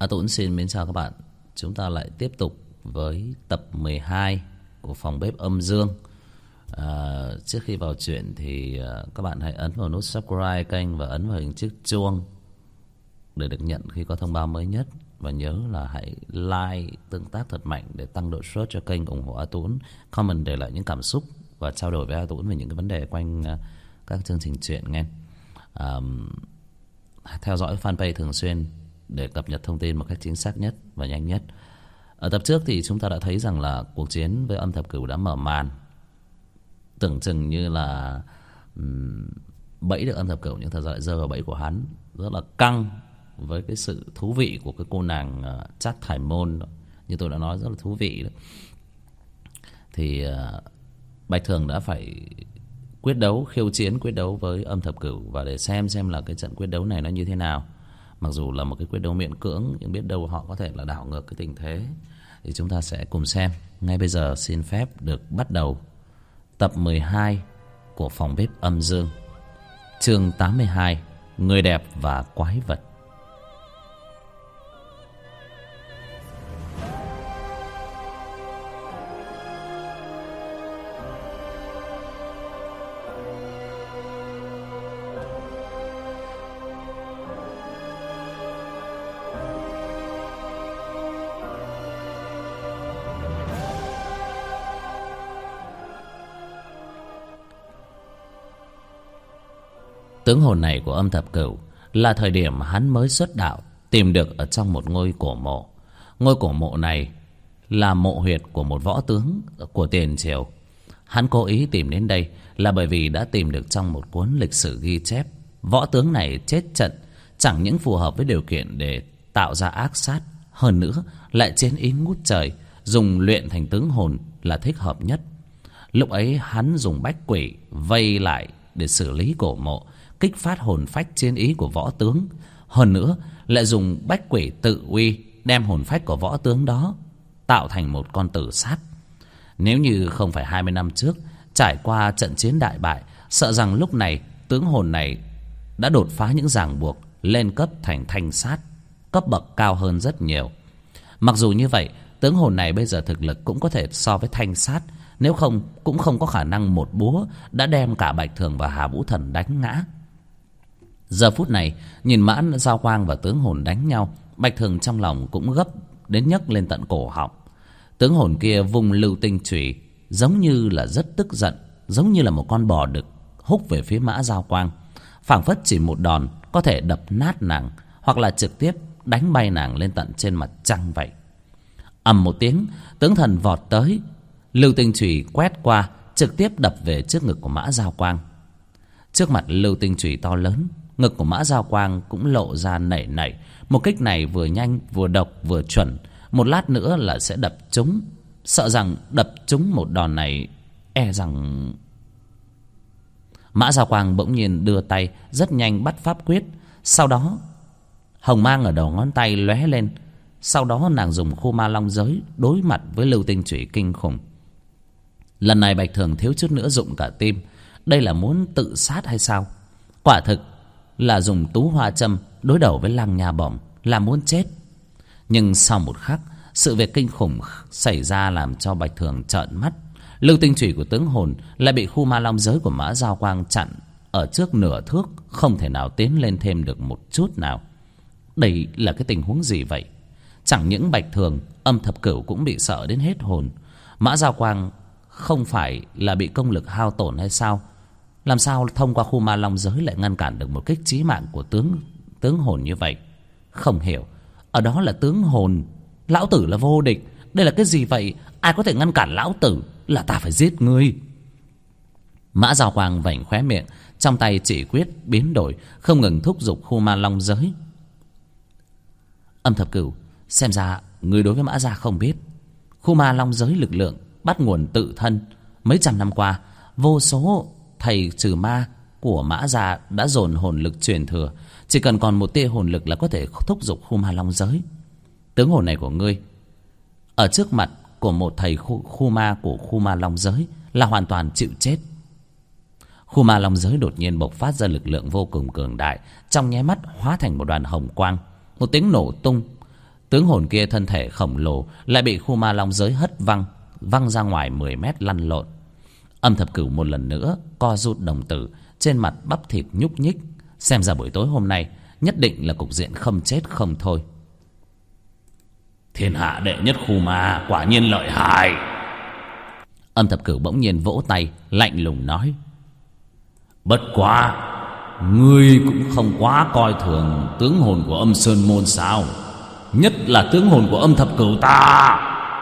A Tũng xin mến chào các bạn. Chúng ta lại tiếp tục với tập 12 của phòng bếp âm dương. Trước khi vào chuyện thì các bạn hãy ấn vào nút subscribe kênh và ấn vào hình chiếc chuông để được nhận khi có thông báo mới nhất. Và nhớ là hãy like, tương tác thật mạnh để tăng độ search cho kênh, ủng hộ A Tũng. Comment để lại những cảm xúc và trao đổi với A Tũng về những cái vấn đề quanh các chương trình chuyện nghe. Theo dõi fanpage thường xuyên để cập nhật thông tin một cách chính xác nhất và nhanh nhất. Ở tập trước thì chúng ta đã thấy rằng là cuộc chiến với âm thập cửu đã mở màn. Tưởng chừng như là bẫy được âm thập cửu, nhưng thật ra lại rơi vào bẫy của hắn. Rất là căng với cái sự thú vị của cái cô nàng Trác Thải Môn. Như tôi đã nói, rất là thú vị đó. Thì Bạch Thường đã phải quyết đấu, khiêu chiến, quyết đấu với âm thập cửu. Và để xem là cái trận quyết đấu này nó như thế nào. Mặc dù là một cái quyết đấu miễn cưỡng, nhưng biết đâu họ có thể là đảo ngược cái tình thế. Thì chúng ta sẽ cùng xem. Ngay bây giờ xin phép được bắt đầu tập 12 của phòng bếp âm dương, chương 82, người đẹp và quái vật. Tướng hồn này của âm thập cửu là thời điểm hắn mới xuất đạo tìm được ở trong một ngôi cổ mộ. Ngôi cổ mộ này là mộ huyệt của một võ tướng của tiền triều. Hắn cố ý tìm đến đây là bởi vì đã tìm được trong một cuốn lịch sử ghi chép võ tướng này chết trận chẳng những phù hợp với điều kiện để tạo ra ác sát, hơn nữa lại chiến ý ngút trời, dùng luyện thành tướng hồn là thích hợp nhất. Lúc ấy hắn dùng bách quỷ vây lại để xử lý cổ mộ, kích phát hồn phách chiến ý của võ tướng. Hơn nữa lại dùng bách quỷ tự uy đem hồn phách của võ tướng đó tạo thành một con tử sát. Nếu như không phải 20 năm trước trải qua trận chiến đại bại, sợ rằng lúc này tướng hồn này đã đột phá những ràng buộc, lên cấp thành thanh sát, cấp bậc cao hơn rất nhiều. Mặc dù như vậy, tướng hồn này bây giờ thực lực cũng có thể so với thanh sát, nếu không cũng không có khả năng một búa đã đem cả Bạch Thường và Hà Vũ Thần đánh ngã. Giờ phút này nhìn Mã Giao Quang và tướng hồn đánh nhau, Bạch Thường trong lòng cũng gấp đến nhấc lên tận cổ họng. Tướng hồn kia vùng lưu tinh chủy, giống như là rất tức giận, giống như là một con bò đực húc về phía Mã Giao Quang, phảng phất chỉ một đòn có thể đập nát nàng, hoặc là trực tiếp đánh bay nàng lên tận trên mặt trăng vậy. Ầm một tiếng, tướng thần vọt tới, lưu tinh chủy quét qua, trực tiếp đập về trước ngực của Mã Giao Quang. Trước mặt lưu tinh chủy to lớn, ngực của Mã Giao Quang cũng lộ ra nảy nảy. Một kích này vừa nhanh vừa độc vừa chuẩn, một lát nữa là sẽ đập trúng. Sợ rằng đập trúng một đòn này, e rằng... Mã Giao Quang bỗng nhiên đưa tay rất nhanh bắt pháp quyết. Sau đó hồng mang ở đầu ngón tay lóe lên. Sau đó nàng dùng khu ma long giới đối mặt với lưu tinh chủy kinh khủng. Lần này Bạch Thường thiếu chút nữa dụng cả tim. Đây là muốn tự sát hay sao? Quả thực là dùng tú hoa châm đối đầu với Lăng Nha Bổng, là muốn chết. Nhưng sau một khắc, sự việc kinh khủng xảy ra làm cho Bạch Thường trợn mắt. Lưu tinh chủy của tướng hồn lại bị khu ma long giới của Mã Giao Quang chặn ở trước nửa thước, không thể nào tiến lên thêm được một chút nào. Đây là cái tình huống gì vậy? Chẳng những Bạch Thường, âm thập cửu cũng bị sợ đến hết hồn. Mã Giao Quang không phải là bị công lực hao tổn hay sao? Làm sao thông qua khu ma long giới lại ngăn cản được một kích chí mạng của tướng hồn như vậy? Không hiểu. Ở đó là tướng hồn, lão tử là vô địch. Đây là cái gì vậy? Ai có thể ngăn cản lão tử? Là ta phải giết ngươi. Mã Giao Quang vảnh khóe miệng, trong tay chỉ quyết biến đổi, không ngừng thúc giục khu ma long giới. Âm thập cửu, xem ra ngươi đối với Mã Gia không biết. Khu ma long giới lực lượng bắt nguồn tự thân. Mấy trăm năm qua, vô số thầy trừ ma của Mã Gia đã dồn hồn lực truyền thừa. Chỉ cần còn một tia hồn lực là có thể thúc giục khu ma long giới. Tướng hồn này của ngươi ở trước mặt của một thầy khu ma của khu ma long giới là hoàn toàn chịu chết. Khu ma long giới đột nhiên bộc phát ra lực lượng vô cùng cường đại, trong nháy mắt hóa thành một đoàn hồng quang. Một tiếng nổ tung, Tướng hồn kia thân thể khổng lồ lại bị khu ma long giới hất văng ra ngoài 10 mét lăn lộn. Âm Thập Cửu một lần nữa co rút đồng tử, trên mặt bắp thịt nhúc nhích. Xem ra buổi tối hôm nay nhất định là cục diện không chết không thôi. Thiên hạ đệ nhất khu ma quả nhiên lợi hại. Âm Thập Cửu bỗng nhiên vỗ tay, lạnh lùng nói: Bất quá ngươi cũng không quá coi thường tướng hồn của Âm Sơn môn sao? Nhất là tướng hồn của Âm Thập Cửu ta.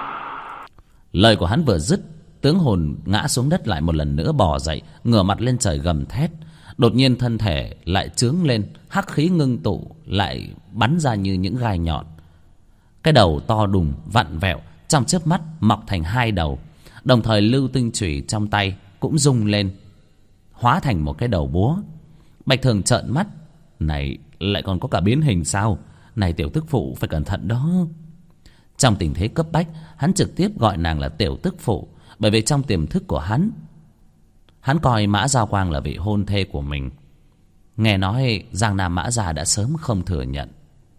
Lời của hắn vừa dứt, tướng hồn ngã xuống đất lại một lần nữa bò dậy, ngửa mặt lên trời gầm thét. Đột nhiên thân thể lại chướng lên, hắc khí ngưng tụ lại bắn ra như những gai nhọn. Cái đầu to đùng vặn vẹo, trong chớp mắt mọc thành 2 đầu. Đồng thời lưu tinh chủy trong tay cũng rung lên, hóa thành một cái đầu búa. Bạch Thường trợn mắt: Này lại còn có cả biến hình sao? Này tiểu tức phụ phải cẩn thận đó. Trong tình thế cấp bách, hắn trực tiếp gọi nàng là tiểu tức phụ, bởi vì trong tiềm thức của hắn coi Mã Giao Quang là vị hôn thê của mình. Nghe nói Giang Nam Mã Gia đã sớm không thừa nhận.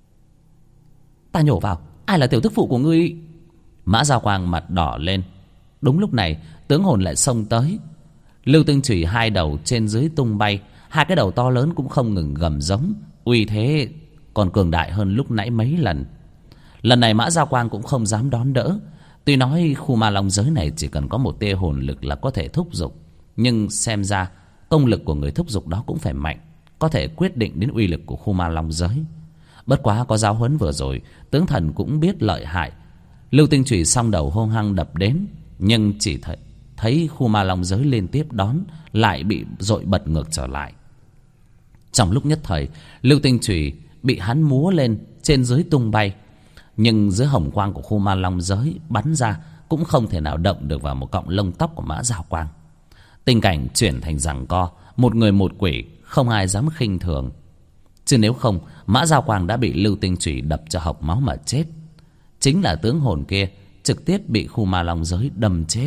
Ta nhổ vào, ai là tiểu tức phụ của ngươi? Mã Giao Quang mặt đỏ lên. Đúng lúc này tướng hồn lại xông tới. Lưu tinh chủy 2 đầu trên dưới tung bay, 2 cái đầu to lớn cũng không ngừng gầm giống, uy thế còn cường đại hơn lúc nãy mấy lần. Lần này Mã Giao Quang cũng không dám đón đỡ. Tuy nói khu ma long giới này chỉ cần có một tia hồn lực là có thể thúc giục, nhưng xem ra công lực của người thúc giục đó cũng phải mạnh, có thể quyết định đến uy lực của khu ma long giới. Bất quá có giáo huấn vừa rồi, tướng thần cũng biết lợi hại. Lưu tinh chủy song đầu hung hăng đập đến, nhưng chỉ thấy khu ma long giới liên tiếp đón, lại bị dội bật ngược trở lại. Trong lúc nhất thời, lưu tinh chủy bị hắn múa lên trên dưới tung bay, nhưng dưới hồng quang của khu ma long giới bắn ra cũng không thể nào động được vào một cọng lông tóc của Mã Giao Quang. Tình cảnh chuyển thành giằng co, một người một quỷ, không ai dám khinh thường. Chứ nếu không, Mã Giao Quang đã bị lưu tinh chủy đập cho hộc máu mà chết. Chính là tướng hồn kia trực tiếp bị khu ma long giới đâm chết.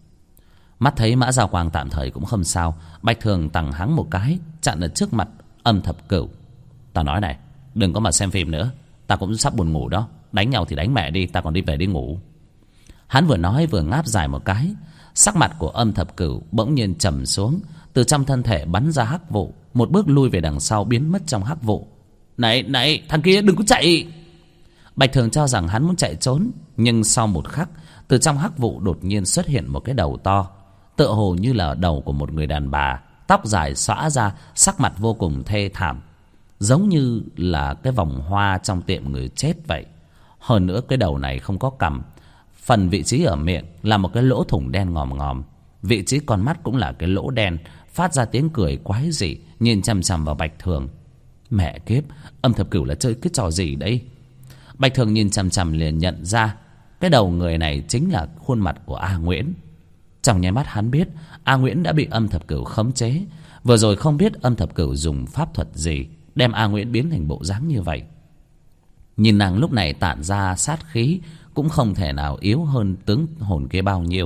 Mắt thấy Mã Giao Quang tạm thời cũng không sao, Bạch Thường tằng hắng một cái, chặn ở trước mặt Âm Thập Cửu. Ta nói này, đừng có mà xem phim nữa, ta cũng sắp buồn ngủ đó. Đánh nhau thì đánh mẹ đi, ta còn đi về đi ngủ. Hắn vừa nói vừa ngáp dài một cái. Sắc mặt của Âm Thập Cửu bỗng nhiên trầm xuống, từ trong thân thể bắn ra hắc vụ, một bước lui về đằng sau, biến mất trong hắc vụ. Này, thằng kia đừng có chạy! Bạch Thường cho rằng hắn muốn chạy trốn, nhưng sau một khắc, từ trong hắc vụ đột nhiên xuất hiện một cái đầu to, tựa hồ như là đầu của một người đàn bà, tóc dài xõa ra, sắc mặt vô cùng thê thảm, giống như là cái vòng hoa trong tiệm người chết vậy. Hơn nữa cái đầu này không có cằm, phần vị trí ở miệng là một cái lỗ thủng đen ngòm ngòm, vị trí con mắt cũng là cái lỗ đen, phát ra tiếng cười quái dị, nhìn chằm chằm vào Bạch Thường. Mẹ kiếp, Âm Thập Cửu là chơi cái trò gì đấy? Bạch Thường nhìn chằm chằm liền nhận ra cái đầu người này chính là khuôn mặt của A Nguyễn. Trong nháy mắt hắn biết A Nguyễn đã bị Âm Thập Cửu khống chế. Vừa rồi không biết Âm Thập Cửu dùng pháp thuật gì đem A Nguyễn biến thành bộ dáng như vậy. Nhìn nàng lúc này tản ra sát khí, cũng không thể nào yếu hơn tướng hồn kia bao nhiêu.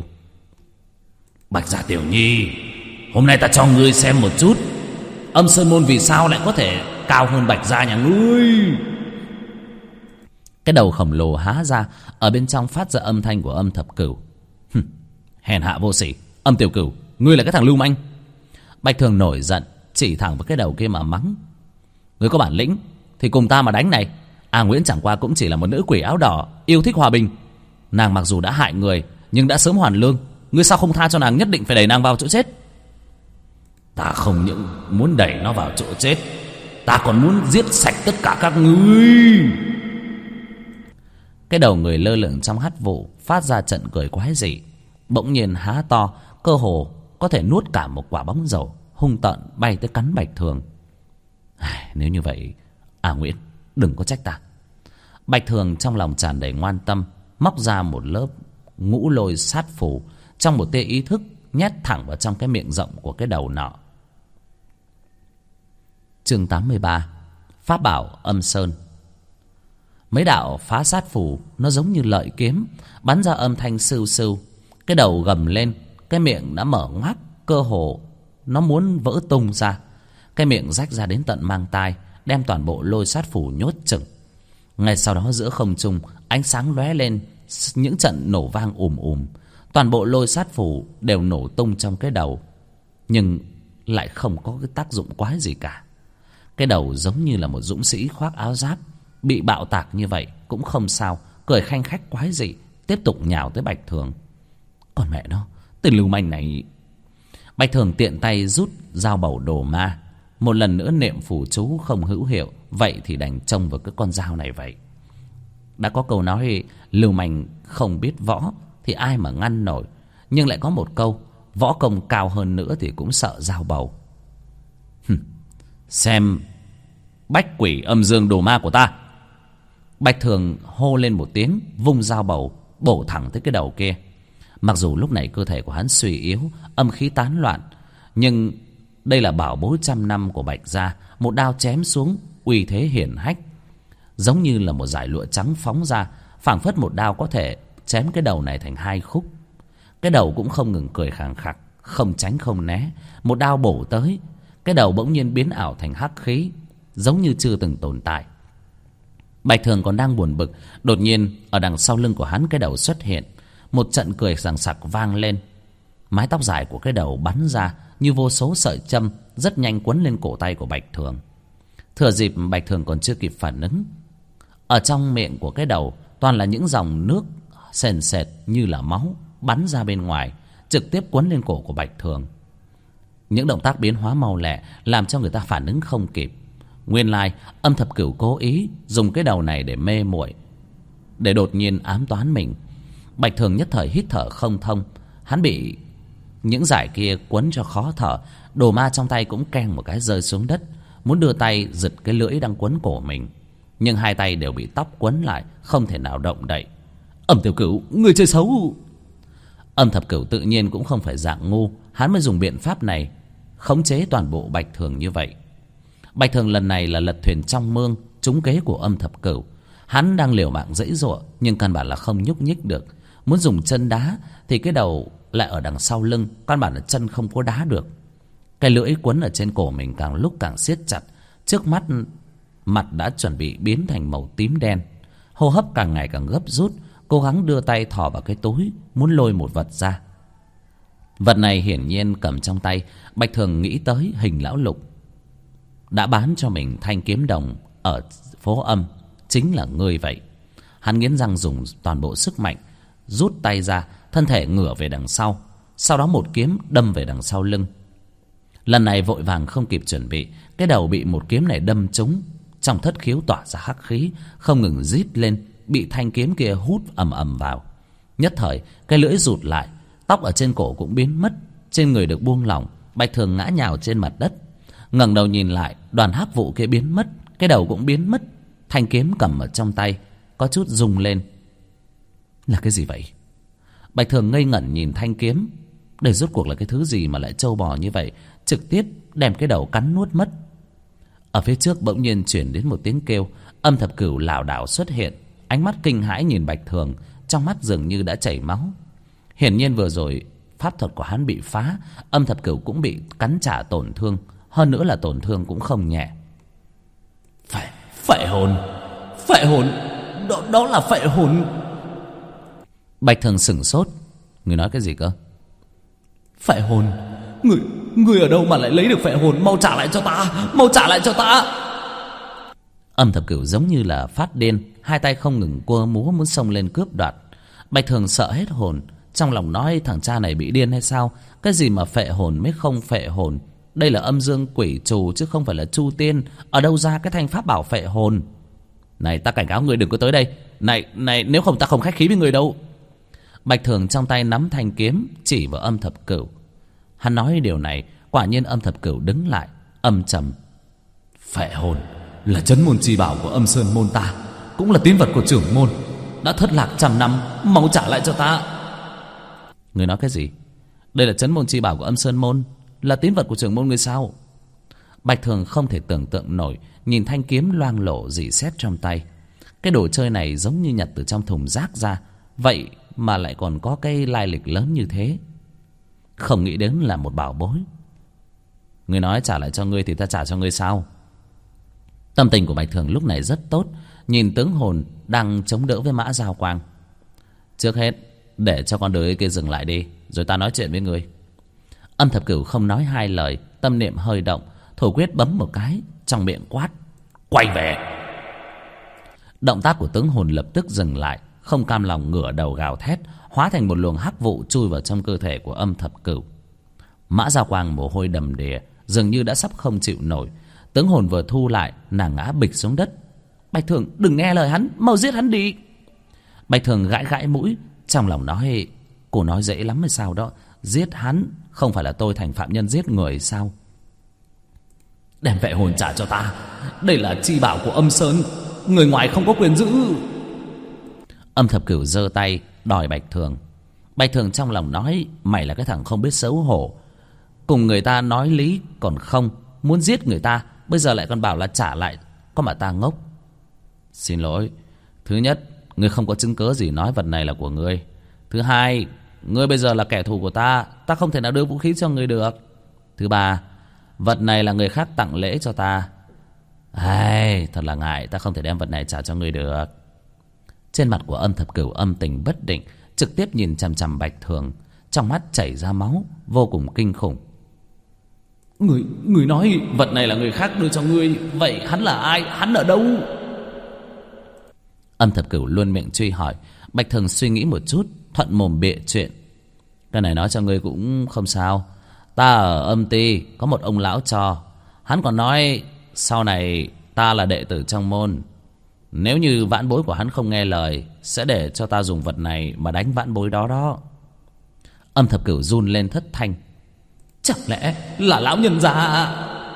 Bạch Gia Tiểu Nhi, hôm nay ta cho ngươi xem một chút Âm Sơn môn vì sao lại có thể cao hơn Bạch Gia nhà ngươi. Cái đầu khổng lồ há ra, ở bên trong phát ra âm thanh của Âm Thập Cửu. Hèn hạ vô sỉ, Âm Tiểu Cửu, ngươi là cái thằng lưu manh. Bạch Thường nổi giận, chỉ thẳng vào cái đầu kia mà mắng. Ngươi có bản lĩnh thì cùng ta mà đánh này. A Nguyễn chẳng qua cũng chỉ là một nữ quỷ áo đỏ, yêu thích hòa bình. Nàng mặc dù đã hại người, nhưng đã sớm hoàn lương. Ngươi sao không tha cho nàng, nhất định phải đẩy nàng vào chỗ chết? Ta không những muốn đẩy nó vào chỗ chết, ta còn muốn giết sạch tất cả các ngươi. Cái đầu người lơ lửng trong hắc vụ phát ra trận cười quái dị, bỗng nhiên há to, cơ hồ có thể nuốt cả một quả bóng dầu, hung tợn bay tới cắn Bạch Thường. Nếu như vậy, A Nguyễn, đừng có trách ta. Bạch Thường trong lòng tràn đầy ngoan tâm, móc ra một lớp ngũ lôi sát phù, trong một tia ý thức nhét thẳng vào trong cái miệng rộng của cái đầu nọ. Chương 83. Pháp bảo Âm Sơn. Mấy đạo phá sát phù nó giống như lợi kiếm, bắn ra âm thanh sưu sưu. Cái đầu gầm lên, cái miệng đã mở ngoác, cơ hồ nó muốn vỡ tung ra. Cái miệng rách ra đến tận mang tai, đem toàn bộ lôi sát phù nhốt chừng. Ngay sau đó giữa không trung ánh sáng lóe lên, những trận nổ vang toàn bộ lôi sát phù đều nổ tung trong cái đầu, nhưng lại không có cái tác dụng quái gì cả. Cái đầu giống như là một dũng sĩ khoác áo giáp, bị bạo tạc như vậy cũng không sao, cười khanh khách quái dị, tiếp tục nhào tới Bạch Thường. Còn mẹ nó, tên lưu manh này. Bạch Thường tiện tay rút dao bầu đồ ma, một lần nữa niệm phù chú không hữu hiệu, vậy thì đành trông vào cái con dao này vậy. Đã có câu nói lưu manh không biết võ thì ai mà ngăn nổi, nhưng lại có một câu võ công cao hơn nữa thì cũng sợ dao bầu. Xem bách quỷ âm dương đồ ma của ta. Bạch Thường hô lên một tiếng, vung dao bầu bổ thẳng tới cái đầu kia. Mặc dù lúc này cơ thể của hắn suy yếu, âm khí tán loạn, nhưng đây là bảo bối trăm năm của Bạch gia. Một đao chém xuống uy thế hiển hách, giống như là một dải lụa trắng phóng ra, phảng phất một đao có thể chém cái đầu này thành hai khúc. Cái đầu cũng không ngừng cười khàng khặc, không tránh không né. Một đao bổ tới, cái đầu bỗng nhiên biến ảo thành hắc khí, giống như chưa từng tồn tại. Bạch Thường còn đang buồn bực, đột nhiên ở đằng sau lưng của hắn cái đầu xuất hiện. Một trận cười sằng sặc vang lên. Mái tóc dài của cái đầu bắn ra như vô số sợi châm, rất nhanh quấn lên cổ tay của Bạch Thường. Thừa dịp Bạch Thường còn chưa kịp phản ứng, ở trong miệng của cái đầu toàn là những dòng nước sền sệt như là máu bắn ra bên ngoài, trực tiếp quấn lên cổ của Bạch Thường. Những động tác biến hóa mau lẹ làm cho người ta phản ứng không kịp. Nguyên lai Âm Thập Cửu cố ý dùng cái đầu này để mê muội, để đột nhiên ám toán mình. Bạch Thường nhất thời hít thở không thông, hắn bị những dải kia quấn cho khó thở. Đồ ma trong tay cũng keng một cái rơi xuống đất, muốn đưa tay giật cái lưỡi đang quấn cổ mình, nhưng hai tay đều bị tóc quấn lại, không thể nào động đậy. Âm Tiểu Cửu, người chơi xấu. Âm Thập Cửu tự nhiên cũng không phải dạng ngu, hắn mới dùng biện pháp này khống chế toàn bộ Bạch Thường như vậy. Bạch Thường lần này là lật thuyền trong mương, trúng kế của Âm Thập Cửu. Hắn đang liều mạng giãy giụa, nhưng căn bản là không nhúc nhích được. Muốn dùng chân đá thì cái đầu lại ở đằng sau lưng, căn bản là chân không có đá được. Cái lưỡi quấn ở trên cổ mình càng lúc càng siết chặt, trước mắt mặt đã chuẩn bị biến thành màu tím đen. Hô hấp càng ngày càng gấp rút, cố gắng đưa tay thò vào cái túi, muốn lôi một vật ra. Vật này hiển nhiên cầm trong tay, Bạch Thường nghĩ tới Hình Lão Lục đã bán cho mình thanh kiếm đồng ở phố Âm, chính là ngươi vậy. Hắn nghiến răng dùng toàn bộ sức mạnh, rút tay ra, thân thể ngửa về đằng sau, sau đó một kiếm đâm về đằng sau lưng. Lần này vội vàng không kịp chuẩn bị, cái đầu bị một kiếm này đâm trúng, trong thất khiếu tỏa ra hắc khí, không ngừng rít lên, bị thanh kiếm kia hút ầm ầm vào. Nhất thời cái lưỡi rụt lại, tóc ở trên cổ cũng biến mất, trên người được buông lỏng. Bạch Thường ngã nhào trên mặt đất, ngẩng đầu nhìn lại, đoàn hắc vụ kia biến mất, cái đầu cũng biến mất, thanh kiếm cầm ở trong tay có chút rung lên. Là cái gì vậy? Bạch Thường ngây ngẩn nhìn thanh kiếm, đây rốt cuộc là cái thứ gì mà lại trâu bò như vậy, trực tiếp đem cái đầu cắn nuốt mất. Ở phía trước bỗng nhiên chuyển đến một tiếng kêu. Âm Thập Cửu lảo đảo xuất hiện, ánh mắt kinh hãi nhìn Bạch Thường, trong mắt dường như đã chảy máu. Hiển nhiên vừa rồi pháp thuật của hắn bị phá, Âm Thập Cửu cũng bị cắn trả tổn thương, hơn nữa là tổn thương cũng không nhẹ. Phệ hồn, đó là phệ hồn. Bạch Thường sửng sốt, người nói cái gì cơ? Phệ hồn? Người ở đâu mà lại lấy được phệ hồn? Mau trả lại cho ta. Âm Thập Cửu giống như là phát điên, hai tay không ngừng cua múa muốn xông lên cướp đoạt. Bạch Thường sợ hết hồn, trong lòng nói thằng cha này bị điên hay sao? Cái gì mà phệ hồn mới không phệ hồn? Đây là âm dương quỷ trù chứ không phải là Chu Tiên, ở đâu ra cái thanh pháp bảo phệ hồn? Này, ta cảnh cáo người đừng có tới đây. Này, nếu không ta không khách khí với người đâu. Bạch Thường trong tay nắm thanh kiếm chỉ vào Âm Thập Cửu. Hắn nói điều này, quả nhiên Âm Thập Cửu đứng lại, âm trầm. Phệ hồn là trấn môn chi bảo của Âm Sơn môn ta, cũng là tín vật của trưởng môn, đã thất lạc trăm năm, mau trả lại cho ta. Người nói cái gì? Đây là trấn môn chi bảo của Âm Sơn môn, là tín vật của trưởng môn người sao? Bạch Thường không thể tưởng tượng nổi, nhìn thanh kiếm loang lổ rỉ sét trong tay. Cái đồ chơi này giống như nhặt từ trong thùng rác ra, vậy mà lại còn có cái lai lịch lớn như thế. Không nghĩ đến là một bảo bối. Người nói trả lại cho ngươi thì ta trả cho ngươi sao? Tâm tình của Bạch Thường lúc này rất tốt, nhìn tướng hồn đang chống đỡ với Mã Giao Quang. Trước hết để cho con đứa kia dừng lại đi, rồi ta nói chuyện với ngươi. Âm Thập Cửu không nói hai lời, tâm niệm hơi động, thủ quyết bấm một cái, trong miệng quát: quay về. Động tác của tướng hồn lập tức dừng lại, không cam lòng ngửa đầu gào thét, hóa thành một luồng hắc vụ chui vào trong cơ thể của Âm Thập Cửu. Mã Giao Quang mồ hôi đầm đìa, dường như đã sắp không chịu nổi. Tướng hồn vừa thu lại, nàng ngã bịch xuống đất. Bạch Thường, đừng nghe lời hắn, mau giết hắn đi. Bạch Thường gãi gãi mũi, trong lòng nói: cô nói dễ lắm hay sao đó, giết hắn không phải là tôi thành phạm nhân giết người sao? Đem vệ hồn trả cho ta, đây là chi bảo của Âm Sơn, người ngoài không có quyền giữ. Âm Thập Cửu giơ tay đòi Bạch Thường. Bạch Thường trong lòng nói: mày là cái thằng không biết xấu hổ, cùng người ta nói lý còn không, muốn giết người ta, bây giờ lại còn bảo là trả lại, có mà ta ngốc. Xin lỗi, thứ nhất, ngươi không có chứng cớ gì nói vật này là của ngươi. Thứ hai, ngươi bây giờ là kẻ thù của ta, ta không thể nào đưa vũ khí cho ngươi được. Thứ ba, vật này là người khác tặng lễ cho ta. Ai, thật là ngại, ta không thể đem vật này trả cho ngươi được. Trên mặt của Âm Thập Cửu âm tình bất định, trực tiếp nhìn chằm chằm Bạch Thường, trong mắt chảy ra máu, vô cùng kinh khủng. Người nói vật này là người khác đưa cho ngươi, vậy hắn là ai, hắn ở đâu? Âm Thập Cửu luôn miệng truy hỏi. Bạch Thường suy nghĩ một chút, thuận mồm bịa chuyện: cái này nói cho ngươi cũng không sao, ta ở Âm Ty có một ông lão cho, hắn còn nói sau này ta là đệ tử trong môn, nếu như vãn bối của hắn không nghe lời, sẽ để cho ta dùng vật này mà đánh vãn bối đó đó. Âm Thập Cửu run lên thất thanh: chẳng lẽ là lão nhân già?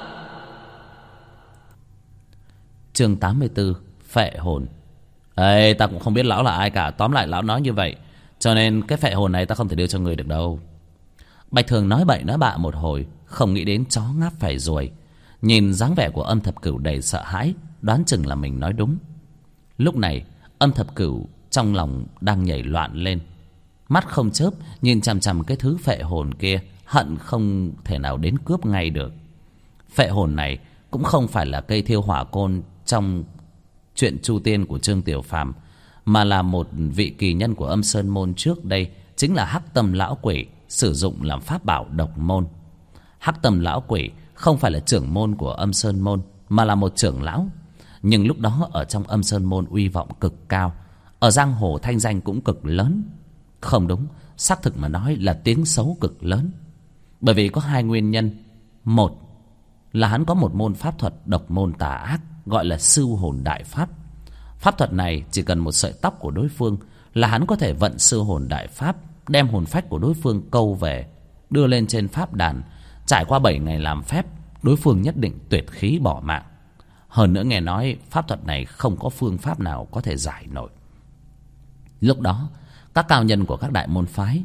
Chương 84: phệ hồn. Ê, ta cũng không biết lão là ai cả, tóm lại lão nói như vậy, cho nên cái phệ hồn này ta không thể đưa cho người được đâu. Bạch Thường nói bậy nói bạ một hồi, không nghĩ đến chó ngáp phải ruồi. Nhìn dáng vẻ của Âm Thập Cửu đầy sợ hãi, đoán chừng là mình nói đúng. Lúc này Âm Thập Cửu trong lòng đang nhảy loạn lên, mắt không chớp nhìn chằm chằm cái thứ phệ hồn kia, hận không thể nào đến cướp ngay được. Phệ hồn này cũng không phải là cây thiêu hỏa côn trong chuyện Chu Tiên của Trương Tiểu Phàm, mà là một vị kỳ nhân của Âm Sơn môn trước đây, chính là Hắc Tâm lão quỷ sử dụng làm pháp bảo độc môn. Hắc Tâm lão quỷ không phải là trưởng môn của Âm Sơn môn, mà là một trưởng lão, nhưng lúc đó ở trong Âm Sơn môn uy vọng cực cao, ở giang hồ thanh danh cũng cực lớn. Không đúng, xác thực mà nói là tiếng xấu cực lớn. Bởi vì có hai nguyên nhân: một là hắn có một môn pháp thuật độc môn tà ác, gọi là Sưu Hồn Đại Pháp. Pháp thuật này chỉ cần một sợi tóc của đối phương là hắn có thể vận Sưu Hồn Đại Pháp, đem hồn phách của đối phương câu về, đưa lên trên pháp đàn. Trải qua 7 ngày làm phép, đối phương nhất định tuyệt khí bỏ mạng. Hơn nữa nghe nói pháp thuật này không có phương pháp nào có thể giải nổi. Lúc đó các cao nhân của các đại môn phái,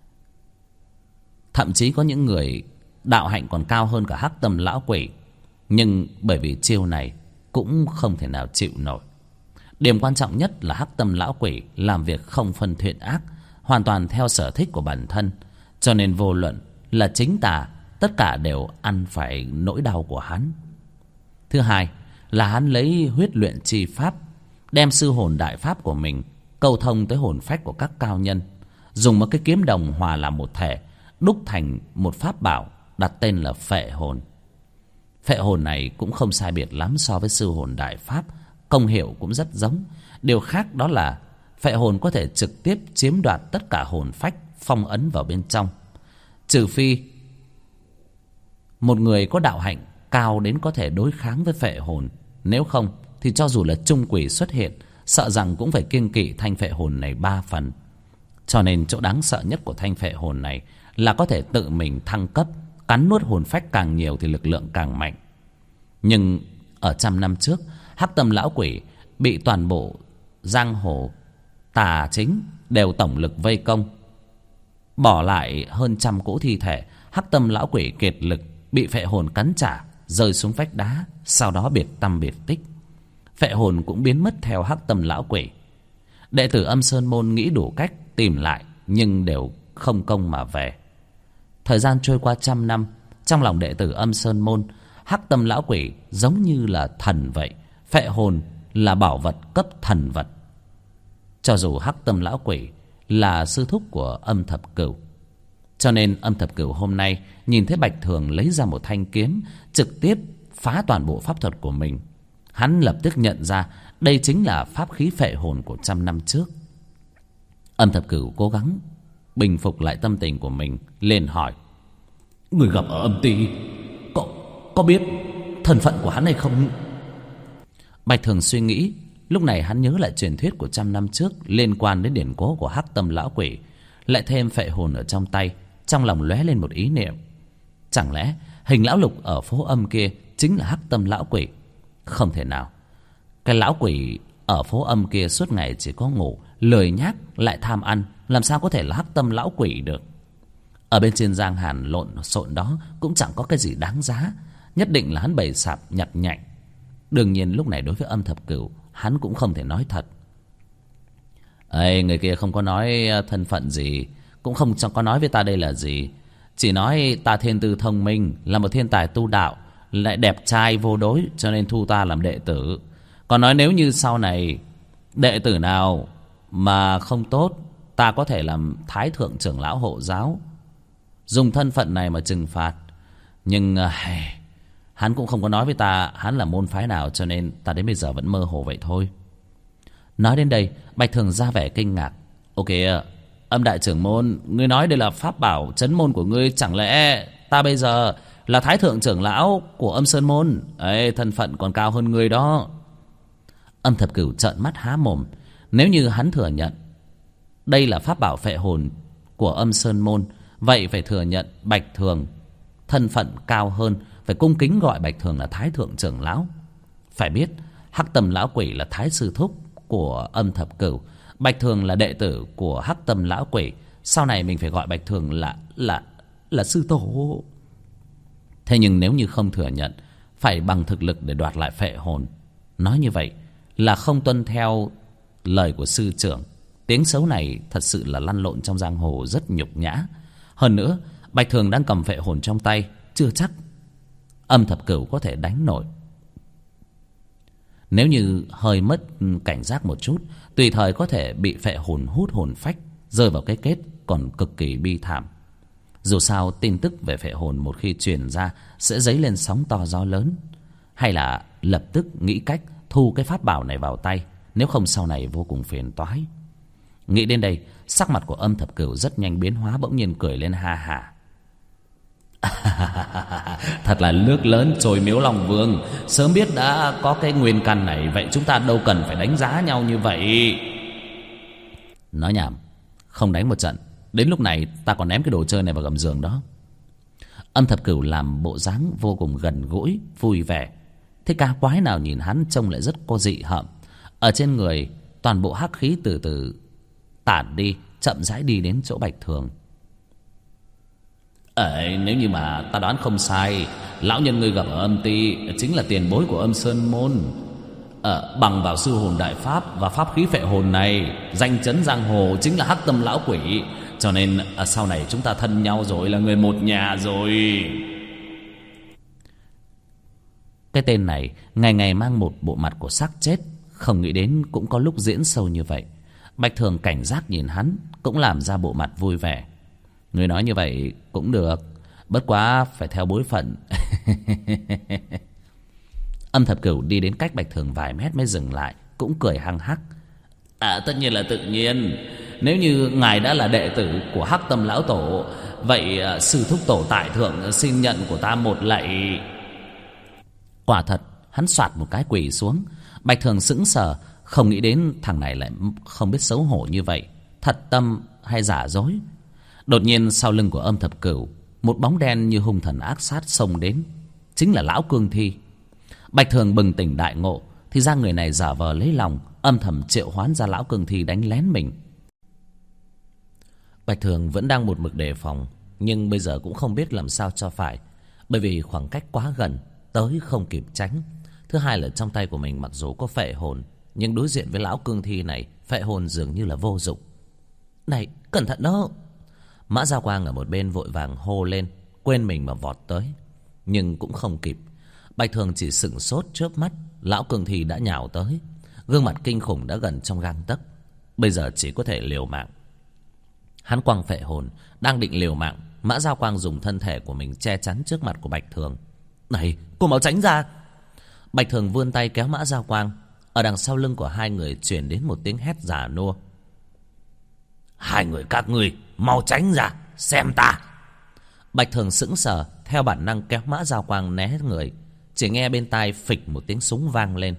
thậm chí có những người đạo hạnh còn cao hơn cả Hắc Tâm lão quỷ, nhưng bởi vì chiêu này cũng không thể nào chịu nổi. Điểm quan trọng nhất là Hắc Tâm lão quỷ làm việc không phân thiện ác, hoàn toàn theo sở thích của bản thân, cho nên vô luận là chính tà, tất cả đều ăn phải nỗi đau của hắn. Thứ hai là hắn lấy huyết luyện chi pháp, đem Sư Hồn Đại Pháp của mình câu thông tới hồn phách của các cao nhân, dùng một cái kiếm đồng hòa làm một thể, đúc thành một pháp bảo đặt tên là phệ hồn. Phệ hồn này cũng không sai biệt lắm so với Sư Hồn Đại Pháp, công hiệu cũng rất giống. Điều khác đó là phệ hồn có thể trực tiếp chiếm đoạt tất cả hồn phách, phong ấn vào bên trong. Trừ phi một người có đạo hạnh cao đến có thể đối kháng với phệ hồn, nếu không thì cho dù là trung quỷ xuất hiện, sợ rằng cũng phải kiêng kỵ thanh phệ hồn này 3 phần. Cho nên chỗ đáng sợ nhất của thanh phệ hồn này là có thể tự mình thăng cấp, cắn nuốt hồn phách càng nhiều thì lực lượng càng mạnh. Nhưng ở 100 năm trước, Hắc Tâm lão quỷ bị toàn bộ giang hồ tà chính đều tổng lực vây công, bỏ lại hơn 100 cỗ thi thể. Hắc Tâm lão quỷ kiệt lực, bị phệ hồn cắn trả, rơi xuống vách đá, sau đó biệt tăm biệt tích. Phệ hồn cũng biến mất theo Hắc Tâm lão quỷ. Đệ tử Âm Sơn môn nghĩ đủ cách tìm lại, nhưng đều không công mà về. Thời gian trôi qua 100 năm, trong lòng đệ tử Âm Sơn môn, Hắc Tâm lão quỷ giống như là thần vậy. Phệ hồn là bảo vật cấp thần vật. Cho dù Hắc Tâm lão quỷ là sư thúc của Âm Thập Cửu, cho nên Âm Thập Cửu hôm nay nhìn thấy Bạch Thường lấy ra một thanh kiếm, trực tiếp phá toàn bộ pháp thuật của mình. Hắn lập tức nhận ra đây chính là pháp khí phệ hồn của 100 năm trước. Âm Thập Cửu cố gắng bình phục lại tâm tình của mình, liền hỏi: Người gặp ở Âm Ti có biết thân phận của hắn hay không? Bạch Thường suy nghĩ. Lúc này hắn nhớ lại truyền thuyết của 100 năm trước liên quan đến điển cố của Hắc Tâm lão quỷ, lại thêm phệ hồn ở trong tay. Trong lòng lóe lên một ý niệm: chẳng lẽ hình lão lục ở phố Âm kia chính là Hắc Tâm lão quỷ? Không thể nào. Cái lão quỷ ở phố Âm kia suốt ngày chỉ có ngủ, lười nhác, lại tham ăn, làm sao có thể là Hắc Tâm lão quỷ được? Ở bên trên giang hàn lộn xộn đó cũng chẳng có cái gì đáng giá, nhất định là hắn bày sạp nhặt nhạnh. Đương nhiên lúc này đối với Âm Thập Cửu, hắn cũng không thể nói thật. Ê, người kia không có nói thân phận gì, cũng không có nói với ta đây là gì, chỉ nói ta thiên tư thông minh, là một thiên tài tu đạo, lại đẹp trai vô đối, cho nên thu ta làm đệ tử. Còn nói nếu như sau này đệ tử nào mà không tốt, ta có thể làm thái thượng trưởng lão hộ giáo, dùng thân phận này mà trừng phạt. Nhưng hắn cũng không có nói với ta hắn là môn phái nào, cho nên ta đến bây giờ vẫn mơ hồ vậy thôi. Nói đến đây, Bạch Thường ra vẻ kinh ngạc. Ok, Âm đại trưởng môn, ngươi nói đây là pháp bảo trấn môn của ngươi, chẳng lẽ ta bây giờ là thái thượng trưởng lão của Âm Sơn môn? Ấy, thân phận còn cao hơn ngươi đó. Âm Thập Cửu trợn mắt há mồm. Nếu như hắn thừa nhận đây là pháp bảo phệ hồn của Âm Sơn môn, vậy phải thừa nhận Bạch Thường thân phận cao hơn, phải cung kính gọi Bạch Thường là thái thượng trưởng lão. Phải biết Hắc Tâm lão quỷ là thái sư thúc của Âm Thập Cửu, Bạch Thường là đệ tử của Hắc Tâm lão quỷ, sau này mình phải gọi Bạch Thường là sư tổ. Thế nhưng nếu như không thừa nhận, phải bằng thực lực để đoạt lại phệ hồn, nói như vậy là không tuân theo lời của sư trưởng. Tiếng xấu này thật sự là lăn lộn trong giang hồ rất nhục nhã. Hơn nữa Bạch Thường đang cầm phệ hồn trong tay, chưa chắc Âm Thập Cửu có thể đánh nổi. Nếu như hơi mất cảnh giác một chút, tùy thời có thể bị phệ hồn hút hồn phách, rơi vào cái kết còn cực kỳ bi thảm. Dù sao tin tức về phệ hồn một khi truyền ra sẽ dấy lên sóng to gió lớn. Hay là lập tức nghĩ cách thu cái pháp bảo này vào tay, nếu không sau này vô cùng phiền toái. Nghĩ đến đây, sắc mặt của Âm Thập Cửu rất nhanh biến hóa, bỗng nhiên cười lên ha hả. Thật là nước lớn trồi miếu Long Vương, sớm biết đã có cái nguyên căn này, vậy chúng ta đâu cần phải đánh giá nhau như vậy. Nói nhảm, không đánh một trận, đến lúc này ta còn ném cái đồ chơi này vào gầm giường đó. Âm Thập Cửu làm bộ dáng vô cùng gần gũi, vui vẻ. Thế ca quái nào nhìn hắn trông lại rất có dị hợm. Ở trên người toàn bộ hắc khí từ từ tản đi, chậm rãi đi đến chỗ Bạch Thường. Nếu như mà ta đoán không sai, lão nhân ngươi gặp ở Âm Ti chính là tiền bối của Âm Sơn môn. Bằng vào sư hồn đại pháp và pháp khí phệ hồn này, danh chấn giang hồ chính là Hắc Tâm lão quỷ, cho nên sau này chúng ta thân nhau rồi, là người một nhà rồi. Cái tên này ngày ngày mang một bộ mặt của xác chết, không nghĩ đến cũng có lúc diễn sâu như vậy. Bạch Thường cảnh giác nhìn hắn, cũng làm ra bộ mặt vui vẻ. Người nói như vậy cũng được, bất quá phải theo bối phận. Âm Thập Cửu đi đến cách Bạch Thường vài mét mới dừng lại, cũng cười hăng hắc. Tất nhiên là tự nhiên. Nếu như ngài đã là đệ tử của Hắc Tâm lão tổ, vậy sư thúc tổ tại thượng xin nhận của ta một lạy. Quả thật, hắn soạt một cái quỳ xuống. Bạch Thường sững sờ, không nghĩ đến thằng này lại không biết xấu hổ như vậy, thật tâm hay giả dối. Đột nhiên sau lưng của Âm Thập Cửu, một bóng đen như hung thần ác sát xông đến, chính là lão Cương Thi. Bạch Thường bừng tỉnh đại ngộ, thì ra người này giả vờ lấy lòng, âm thầm triệu hoán ra lão Cương Thi đánh lén mình. Bạch Thường vẫn đang một mực đề phòng, nhưng bây giờ cũng không biết làm sao cho phải, bởi vì khoảng cách quá gần, tới không kịp tránh. Thứ hai là trong tay của mình mặc dù có phệ hồn, nhưng đối diện với lão Cương Thi này, phệ hồn dường như là vô dụng. Này, cẩn thận đó! Mã Gia Quang ở một bên vội vàng hô lên, quên mình mà vọt tới, nhưng cũng không kịp. Bạch Thường chỉ sửng sốt chớp mắt, lão Cương Thi đã nhào tới. Gương mặt kinh khủng đã gần trong gang tấc, bây giờ chỉ có thể liều mạng. Hắn quăng phệ hồn, đang định liều mạng, Mã Giao Quang dùng thân thể của mình che chắn trước mặt của Bạch Thường. Này, cô mau tránh ra! Bạch Thường vươn tay kéo Mã Giao Quang. Ở đằng sau lưng của hai người truyền đến một tiếng hét già nua. Hai người các ngươi mau tránh ra, xem ta! Bạch Thường sững sờ, theo bản năng kéo Mã Giao Quang né người. Chỉ nghe bên tai phịch một tiếng súng vang lên.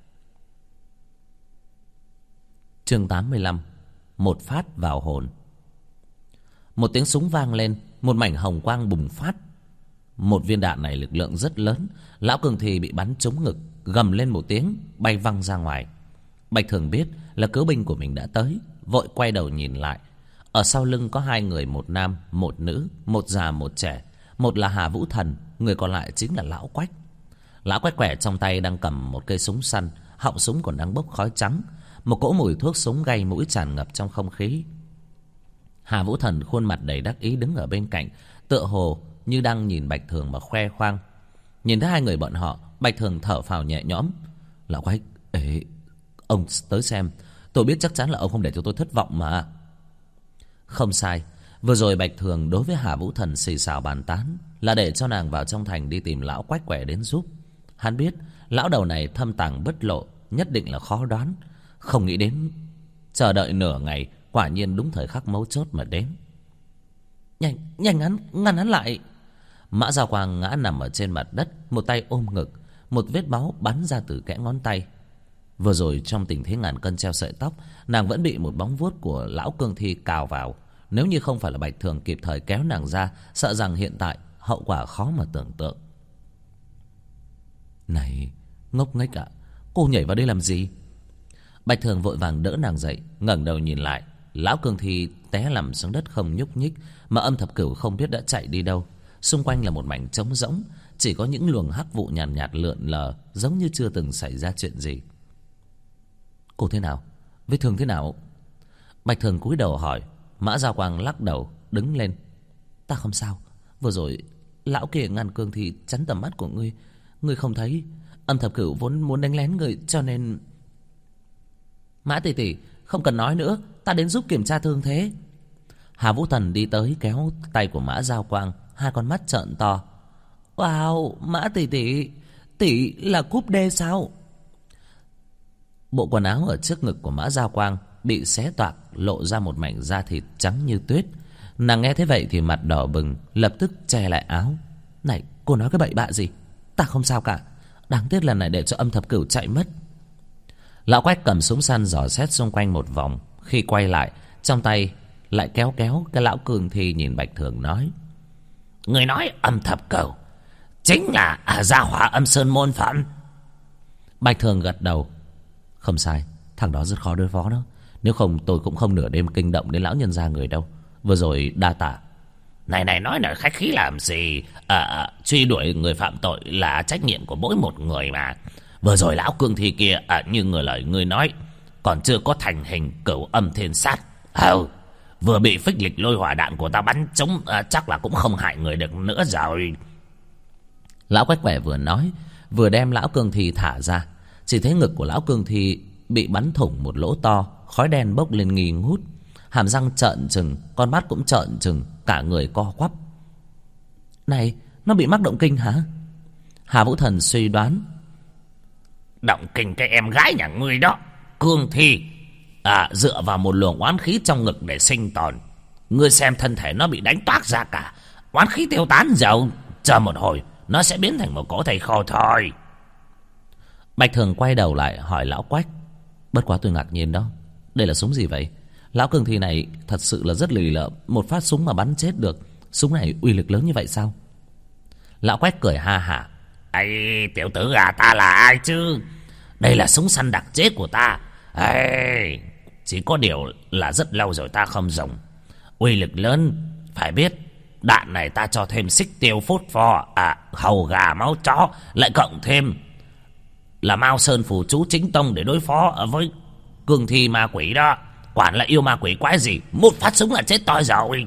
Chương 85. Một phát vào hồn. Một tiếng súng vang lên, một mảnh hồng quang bùng phát. Một viên đạn này lực lượng rất lớn. Lão Cương Thi bị bắn trúng ngực, gầm lên một tiếng, bay văng ra ngoài. Bạch Thường biết là cứu binh của mình đã tới, vội quay đầu nhìn lại. Ở sau lưng có hai người, một nam, một nữ, một già một trẻ. Một là Hà Vũ Thần, người còn lại chính là Lão Quách. Lão Quách quẻ trong tay đang cầm một cây súng săn, họng súng còn đang bốc khói trắng. Một cỗ mùi thuốc súng gây mũi tràn ngập trong không khí. Hà Vũ Thần khuôn mặt đầy đắc ý đứng ở bên cạnh, tựa hồ như đang nhìn Bạch Thường mà khoe khoang. Nhìn thấy hai người bọn họ, Bạch Thường thở phào nhẹ nhõm. Lão Quách, ông tới xem. Tôi biết chắc chắn là ông không để cho tôi thất vọng mà. Không sai, vừa rồi Bạch Thường đối với Hà Vũ Thần xì xào bàn tán là để cho nàng vào trong thành đi tìm Lão Quách quẻ đến giúp. Hắn biết lão đầu này thâm tàng bất lộ, nhất định là khó đoán. Không nghĩ đến chờ đợi nửa ngày, quả nhiên đúng thời khắc mấu chốt mà đến. Nhanh ngăn hắn lại! Mã Giao Quang ngã nằm ở trên mặt đất, một tay ôm ngực, một vết máu bắn ra từ kẽ ngón tay. Vừa rồi trong tình thế ngàn cân treo sợi tóc, nàng vẫn bị một bóng vuốt của Lão Cương Thi cào vào. Nếu như không phải là Bạch Thường kịp thời kéo nàng ra, sợ rằng hiện tại hậu quả khó mà tưởng tượng. Này, ngốc nghếch ạ, cô nhảy vào đây làm gì? Bạch Thường vội vàng đỡ nàng dậy, ngẩng đầu nhìn lại. Lão Cương Thi té nằm xuống đất không nhúc nhích, mà Âm Thập Cửu không biết đã chạy đi đâu. Xung quanh là một mảnh trống rỗng, chỉ có những luồng hắc vụ nhàn nhạt lượn lờ, giống như chưa từng xảy ra chuyện gì. Cô thế nào? Vết thương thế nào? Bạch Thường cúi đầu hỏi. Mã Giao Quang lắc đầu, đứng lên. Ta không sao. Vừa rồi lão kia ngăn Cương Thi chắn tầm mắt của ngươi. Ngươi không thấy. Âm Thập Cửu vốn muốn đánh lén ngươi, cho nên... Mã tỷ tỷ, không cần nói nữa, ta đến giúp kiểm tra thương thế. Hà Vũ Thần đi tới kéo tay của Mã Giao Quang, hai con mắt trợn to. Wow, Mã tỷ tỷ, tỷ là cúp đê sao? Bộ quần áo ở trước ngực của Mã Giao Quang bị xé toạc, lộ ra một mảnh da thịt trắng như tuyết. Nàng nghe thế vậy thì mặt đỏ bừng, lập tức che lại áo. Này, cô nói cái bậy bạ gì? Ta không sao cả. Đáng tiếc lần này để cho Âm Thập Cửu chạy mất. Lão Quách cầm súng săn dò xét xung quanh một vòng, khi quay lại, trong tay lại kéo cái Lão Cương Thi nhìn Bạch Thường nói. Người nói Âm Thập Cửu chính là gia hỏa Âm Sơn môn phạm? Bạch Thường gật đầu. Không sai, thằng đó rất khó đối phó đó. Nếu không tôi cũng không nửa đêm kinh động đến lão nhân gia người đâu. Vừa rồi đa tạ. Này nói là khách khí làm gì? Truy đuổi người phạm tội là trách nhiệm của mỗi một người mà. Vừa rồi Lão Cương Thi kia như lời người nói, còn chưa có thành hình Cửu Âm Thiên Sát. Vừa bị phích lịch lôi hỏa đạn của ta bắn trúng, chắc là cũng không hại người được nữa rồi. Lão Quách Quẻ vừa nói, vừa đem Lão Cương Thi thả ra. Chỉ thấy ngực của Lão Cương Thi bị bắn thủng một lỗ to, khói đen bốc lên nghi ngút. Hàm răng trợn trừng, con mắt cũng trợn trừng, cả người co quắp. Này, nó bị mắc động kinh hả? Hà Vũ Thần suy đoán. Động kinh cái em gái nhà ngươi đó. Cương Thi dựa vào một luồng oán khí trong ngực để sinh tồn. Ngươi xem thân thể nó bị đánh toác ra cả. Oán khí tiêu tán rồi, chờ một hồi nó sẽ biến thành một cỗ thây khô thôi. Bạch Thường quay đầu lại hỏi Lão Quách. Bất quá tôi ngạc nhiên đó, đây là súng gì vậy? Lão Cương Thi này thật sự là rất lì lợm, một phát súng mà bắn chết được. Súng này uy lực lớn như vậy sao? Lão Quách cười ha hả. Ây, tiểu tử ta là ai chứ? Đây là súng săn đặc chế của ta. Chỉ có điều là rất lâu rồi ta không dùng. Uy lực lớn, phải biết. Đạn này ta cho thêm xích tiêu phốt pho, hầu gà máu chó, lại cộng thêm là Mao Sơn phù chú chính tông để đối phó với Cương Thi ma quỷ đó. Quản là yêu ma quỷ quái gì, một phát súng là chết toi rồi.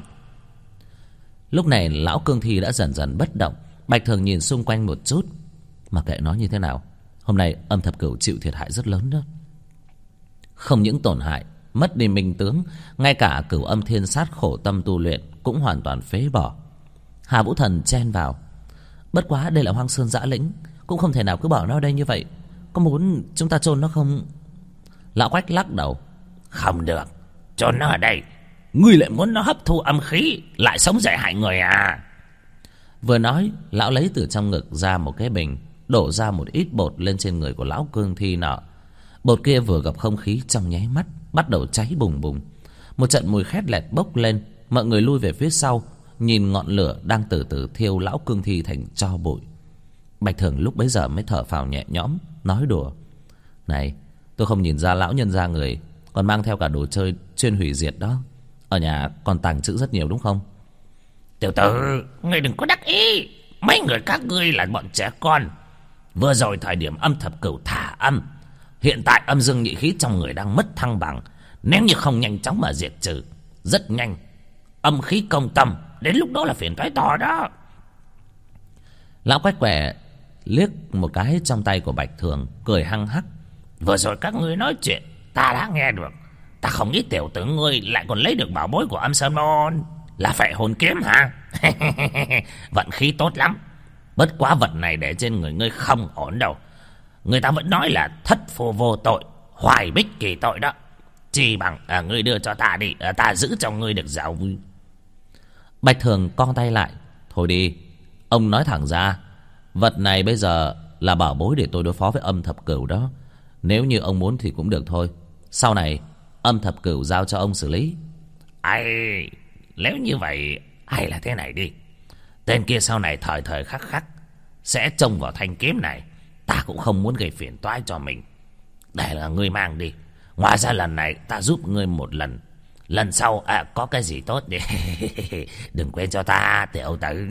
Lúc này Lão Cương Thi đã dần dần bất động. Bạch Thường nhìn xung quanh một chút. Mà kệ nó như thế nào, hôm nay Âm Thập Cửu chịu thiệt hại rất lớn đó. Không những tổn hại, mất đi minh tướng, ngay cả Cửu Âm Thiên Sát khổ tâm tu luyện cũng hoàn toàn phế bỏ. Hà Vũ Thần chen vào: bất quá đây là hoang sơn dã lĩnh, cũng không thể nào cứ bỏ nó ở đây như vậy. Có muốn chúng ta chôn nó không? Lão Quách lắc đầu: không được, chôn nó ở đây, ngươi lại muốn nó hấp thu âm khí, lại sống dậy hại người à? Vừa nói, lão lấy từ trong ngực ra một cái bình, đổ ra một ít bột lên trên người của lão cương thi nọ. Bột kia vừa gặp không khí trong nháy mắt bắt đầu cháy bùng bùng. Một trận mùi khét lẹt bốc lên, mọi người lui về phía sau, nhìn ngọn lửa đang từ từ thiêu lão cương thi thành tro bụi. Bạch Thường lúc bấy giờ mới thở phào nhẹ nhõm, nói đùa: này, tôi không nhìn ra lão nhân gia người còn mang theo cả đồ chơi chuyên hủy diệt đó. Ở nhà còn tàng trữ rất nhiều đúng không? Tiểu tử, ngươi đừng có đắc ý. Mấy người các ngươi là bọn trẻ con. Vừa rồi thời điểm âm thập cửu thả âm, hiện tại âm dương nhị khí trong người đang mất thăng bằng. Nếu như không nhanh chóng mà diệt trừ, rất nhanh âm khí công tâm, đến lúc đó là phiền toái to đó. Lão Quách Quẻ liếc một cái trong tay của Bạch Thường, cười hăng hắc: vừa rồi các ngươi nói chuyện ta đã nghe được. Ta không nghĩ tiểu tử ngươi lại còn lấy được bảo bối của Âm Sơn Môn, là Phệ Hồn Kiếm hả? Vận khí tốt lắm. Bất quá vật này để trên người ngươi không ổn đâu. Người ta vẫn nói là thất phu vô tội, hoài bích kỳ tội đó. Chỉ bằng ngươi đưa cho ta đi, ta giữ cho ngươi được dạo vui. Bạch Thường cong tay lại: thôi đi, ông nói thẳng ra, vật này bây giờ là bảo bối để tôi đối phó với âm thập cửu đó. Nếu như ông muốn thì cũng được thôi. Sau này âm thập cửu giao cho ông xử lý. Ai, nếu như vậy, hay là thế này đi. Tên kia sau này thời thời khắc khắc sẽ trông vào thanh kiếm này. Ta cũng không muốn gây phiền toái cho mình. Để là ngươi mang đi. Ngoài ra lần này ta giúp ngươi một lần. Lần sau có cái gì tốt đi. Đừng quên cho ta, tiểu tử.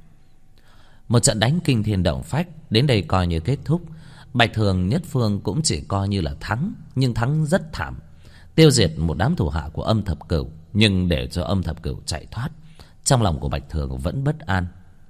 Một trận đánh kinh thiên động phách đến đây coi như kết thúc. Bạch Thường nhất phương cũng chỉ coi như là thắng, nhưng thắng rất thảm. Tiêu diệt một đám thủ hạ của âm thập cửu, nhưng để cho âm thập cửu chạy thoát. Trong lòng của Bạch Thường vẫn bất an.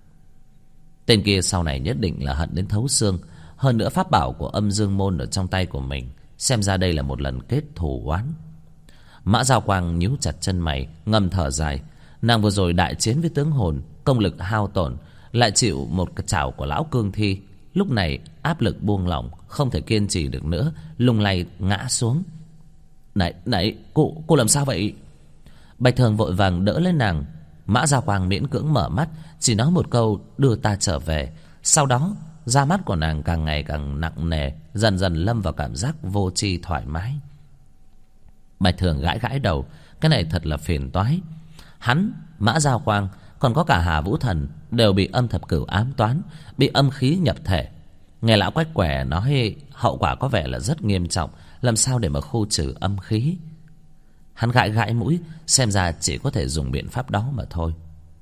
Tên kia sau này nhất định là hận đến thấu xương. Hơn nữa pháp bảo của Âm Dương Môn ở trong tay của mình, xem ra đây là một lần kết thù oán. Mã Giao Quang nhíu chặt chân mày, ngầm thở dài. Nàng vừa rồi đại chiến với tướng hồn, công lực hao tổn, lại chịu một cái chảo của lão cương thi. Lúc này áp lực buông lỏng, không thể kiên trì được nữa, lung lay ngã xuống. Này, cô làm sao vậy? Bạch Thường vội vàng đỡ lên nàng. Mã Gia Quang miễn cưỡng mở mắt, chỉ nói một câu đưa ta trở về. Sau đó da mắt của nàng càng ngày càng nặng nề, dần dần lâm vào cảm giác vô tri thoải mái. Bạch Thường gãi gãi đầu, cái này thật là phiền toái. Hắn, Mã Gia Quang, còn có cả Hà Vũ Thần đều bị âm thập cửu ám toán, bị âm khí nhập thể. Nghe lão Quách Quẻ nói hậu quả có vẻ là rất nghiêm trọng, làm sao để mà khu trừ âm khí. Hắn gãi gãi mũi, xem ra chỉ có thể dùng biện pháp đó mà thôi.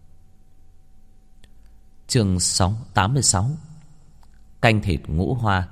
Chương 86. Canh thịt ngũ hoa.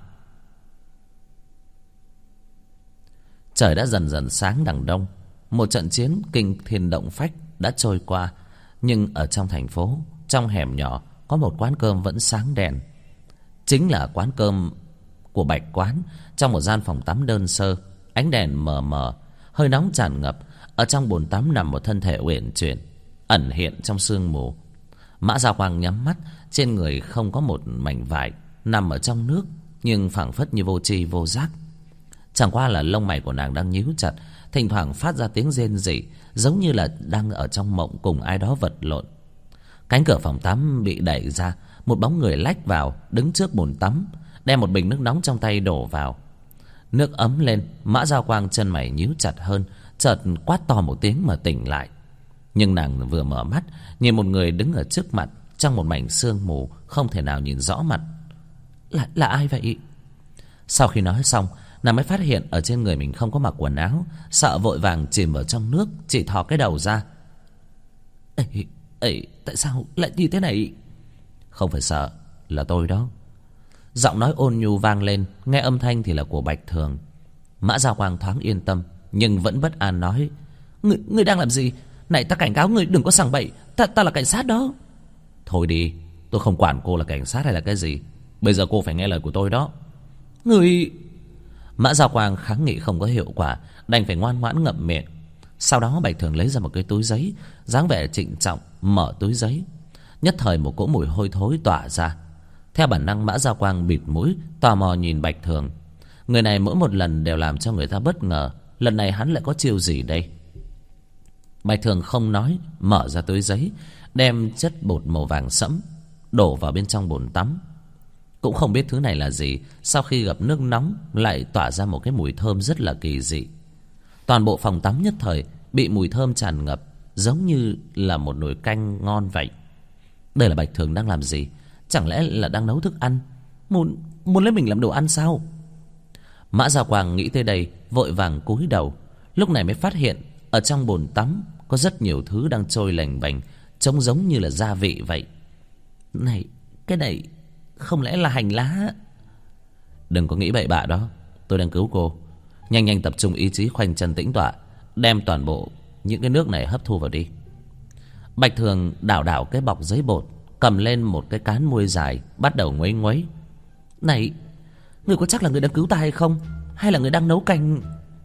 Trời đã dần dần sáng đằng đông. Một trận chiến kinh thiên động phách đã trôi qua. Nhưng ở trong thành phố, trong hẻm nhỏ, có một quán cơm vẫn sáng đèn. Chính là quán cơm của Bạch Quán. Trong một gian phòng tắm đơn sơ, ánh đèn mờ mờ, hơi nóng tràn ngập. Ở trong bồn tắm nằm một thân thể uyển chuyển, ẩn hiện trong sương mù. Mã Gia Quang nhắm mắt, trên người không có một mảnh vải, nằm ở trong nước, nhưng phảng phất như vô tri vô giác. Chẳng qua là lông mày của nàng đang nhíu chặt, thỉnh thoảng phát ra tiếng rên rỉ, giống như là đang ở trong mộng cùng ai đó vật lộn. Cánh cửa phòng tắm bị đẩy ra, một bóng người lách vào, đứng trước bồn tắm, đem một bình nước nóng trong tay đổ vào. Nước ấm lên, Mã Giao Quang chân mày nhíu chặt hơn, chợt quát to một tiếng mà tỉnh lại. Nhưng nàng vừa mở mắt, nhìn một người đứng ở trước mặt, trong một mảnh sương mù, không thể nào nhìn rõ mặt. Là ai vậy? Sau khi nói xong, nàng mới phát hiện ở trên người mình không có mặc quần áo, sợ vội vàng chìm vào trong nước, chỉ thò cái đầu ra. Ê, tại sao lại như thế này? Không phải sợ, là tôi đó. Giọng nói ôn nhu vang lên, nghe âm thanh thì là của Bạch Thường. Mã Giao Quang thoáng yên tâm, nhưng vẫn bất an nói: Ngươi đang làm gì? Này, ta cảnh cáo ngươi đừng có sằng bậy, ta là cảnh sát đó. Thôi đi, tôi không quản cô là cảnh sát hay là cái gì. Bây giờ cô phải nghe lời của tôi đó. Ngươi... Mã Giao Quang kháng nghị không có hiệu quả, đành phải ngoan ngoãn ngậm miệng. Sau đó Bạch Thường lấy ra một cái túi giấy, dáng vẻ trịnh trọng mở túi giấy. Nhất thời một cỗ mùi hôi thối tỏa ra. Theo bản năng Mã Giao Quang bịt mũi, tò mò nhìn Bạch Thường. Người này mỗi một lần đều làm cho người ta bất ngờ. Lần này hắn lại có chiêu gì đây? Bạch Thường không nói, mở ra túi giấy, đem chất bột màu vàng sẫm đổ vào bên trong bồn tắm. Cũng không biết thứ này là gì, sau khi gặp nước nóng lại tỏa ra một cái mùi thơm rất là kỳ dị. Toàn bộ phòng tắm nhất thời bị mùi thơm tràn ngập, giống như là một nồi canh ngon vậy. Đây là Bạch Thường đang làm gì? Chẳng lẽ là đang nấu thức ăn? Muốn lấy mình làm đồ ăn sao? Mã Giao Quang nghĩ tới đây, vội vàng cúi đầu. Lúc này mới phát hiện ở trong bồn tắm có rất nhiều thứ đang trôi lềnh bềnh, trông giống như là gia vị vậy. Này, cái này không lẽ là hành lá? Đừng có nghĩ bậy bạ đó, tôi đang cứu cô. Nhanh nhanh tập trung ý chí, khoanh chân tĩnh tọa, đem toàn bộ những cái nước này hấp thu vào đi. Bạch Thường đảo đảo cái bọc giấy bột, cầm lên một cái cán muôi dài, bắt đầu nguấy nguấy. Này, người có chắc là người đang cứu ta hay không? Hay là người đang nấu canh?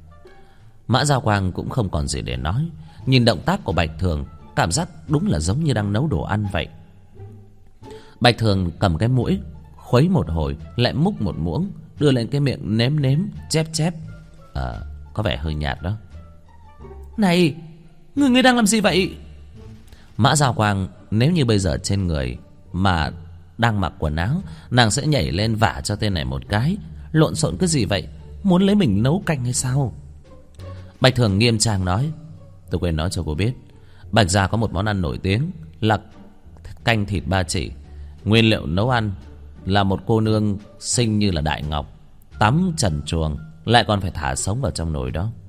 Mã Giao Quang cũng không còn gì để nói. Nhìn động tác của Bạch Thường, cảm giác đúng là giống như đang nấu đồ ăn vậy. Bạch Thường cầm cái muỗng, khuấy một hồi, lại múc một muỗng, đưa lên cái miệng nếm nếm, chép chép. Có vẻ hơi nhạt đó. Này, người đang làm gì vậy? Mã Giao Quang nếu như bây giờ trên người mà đang mặc quần áo, nàng sẽ nhảy lên vả cho tên này một cái. Lộn xộn cái gì vậy? Muốn lấy mình nấu canh hay sao? Bạch Thường nghiêm trang nói, tôi quên nói cho cô biết, Bạch gia có một món ăn nổi tiếng là canh thịt ba chỉ. Nguyên liệu nấu ăn là một cô nương xinh như là đại ngọc, tắm trần truồng, lại còn phải thả sống vào trong nồi đó.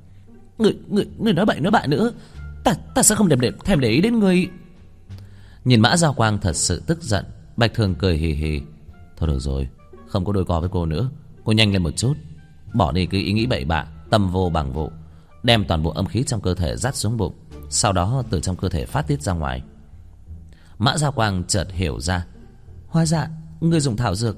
Người nói bậy nói bạ nữa. Ta sẽ không thèm để ý đến người. Nhìn Mã Giao Quang thật sự tức giận, Bạch Thường cười hì hì. Thôi được rồi, không có đôi co với cô nữa. Cô nhanh lên một chút, bỏ đi cái ý nghĩ bậy bạ, tâm vô bằng vụ. Đem toàn bộ âm khí trong cơ thể dắt xuống bụng, sau đó từ trong cơ thể phát tiết ra ngoài. Mã Giao Quang chợt hiểu ra, hóa ra người dùng thảo dược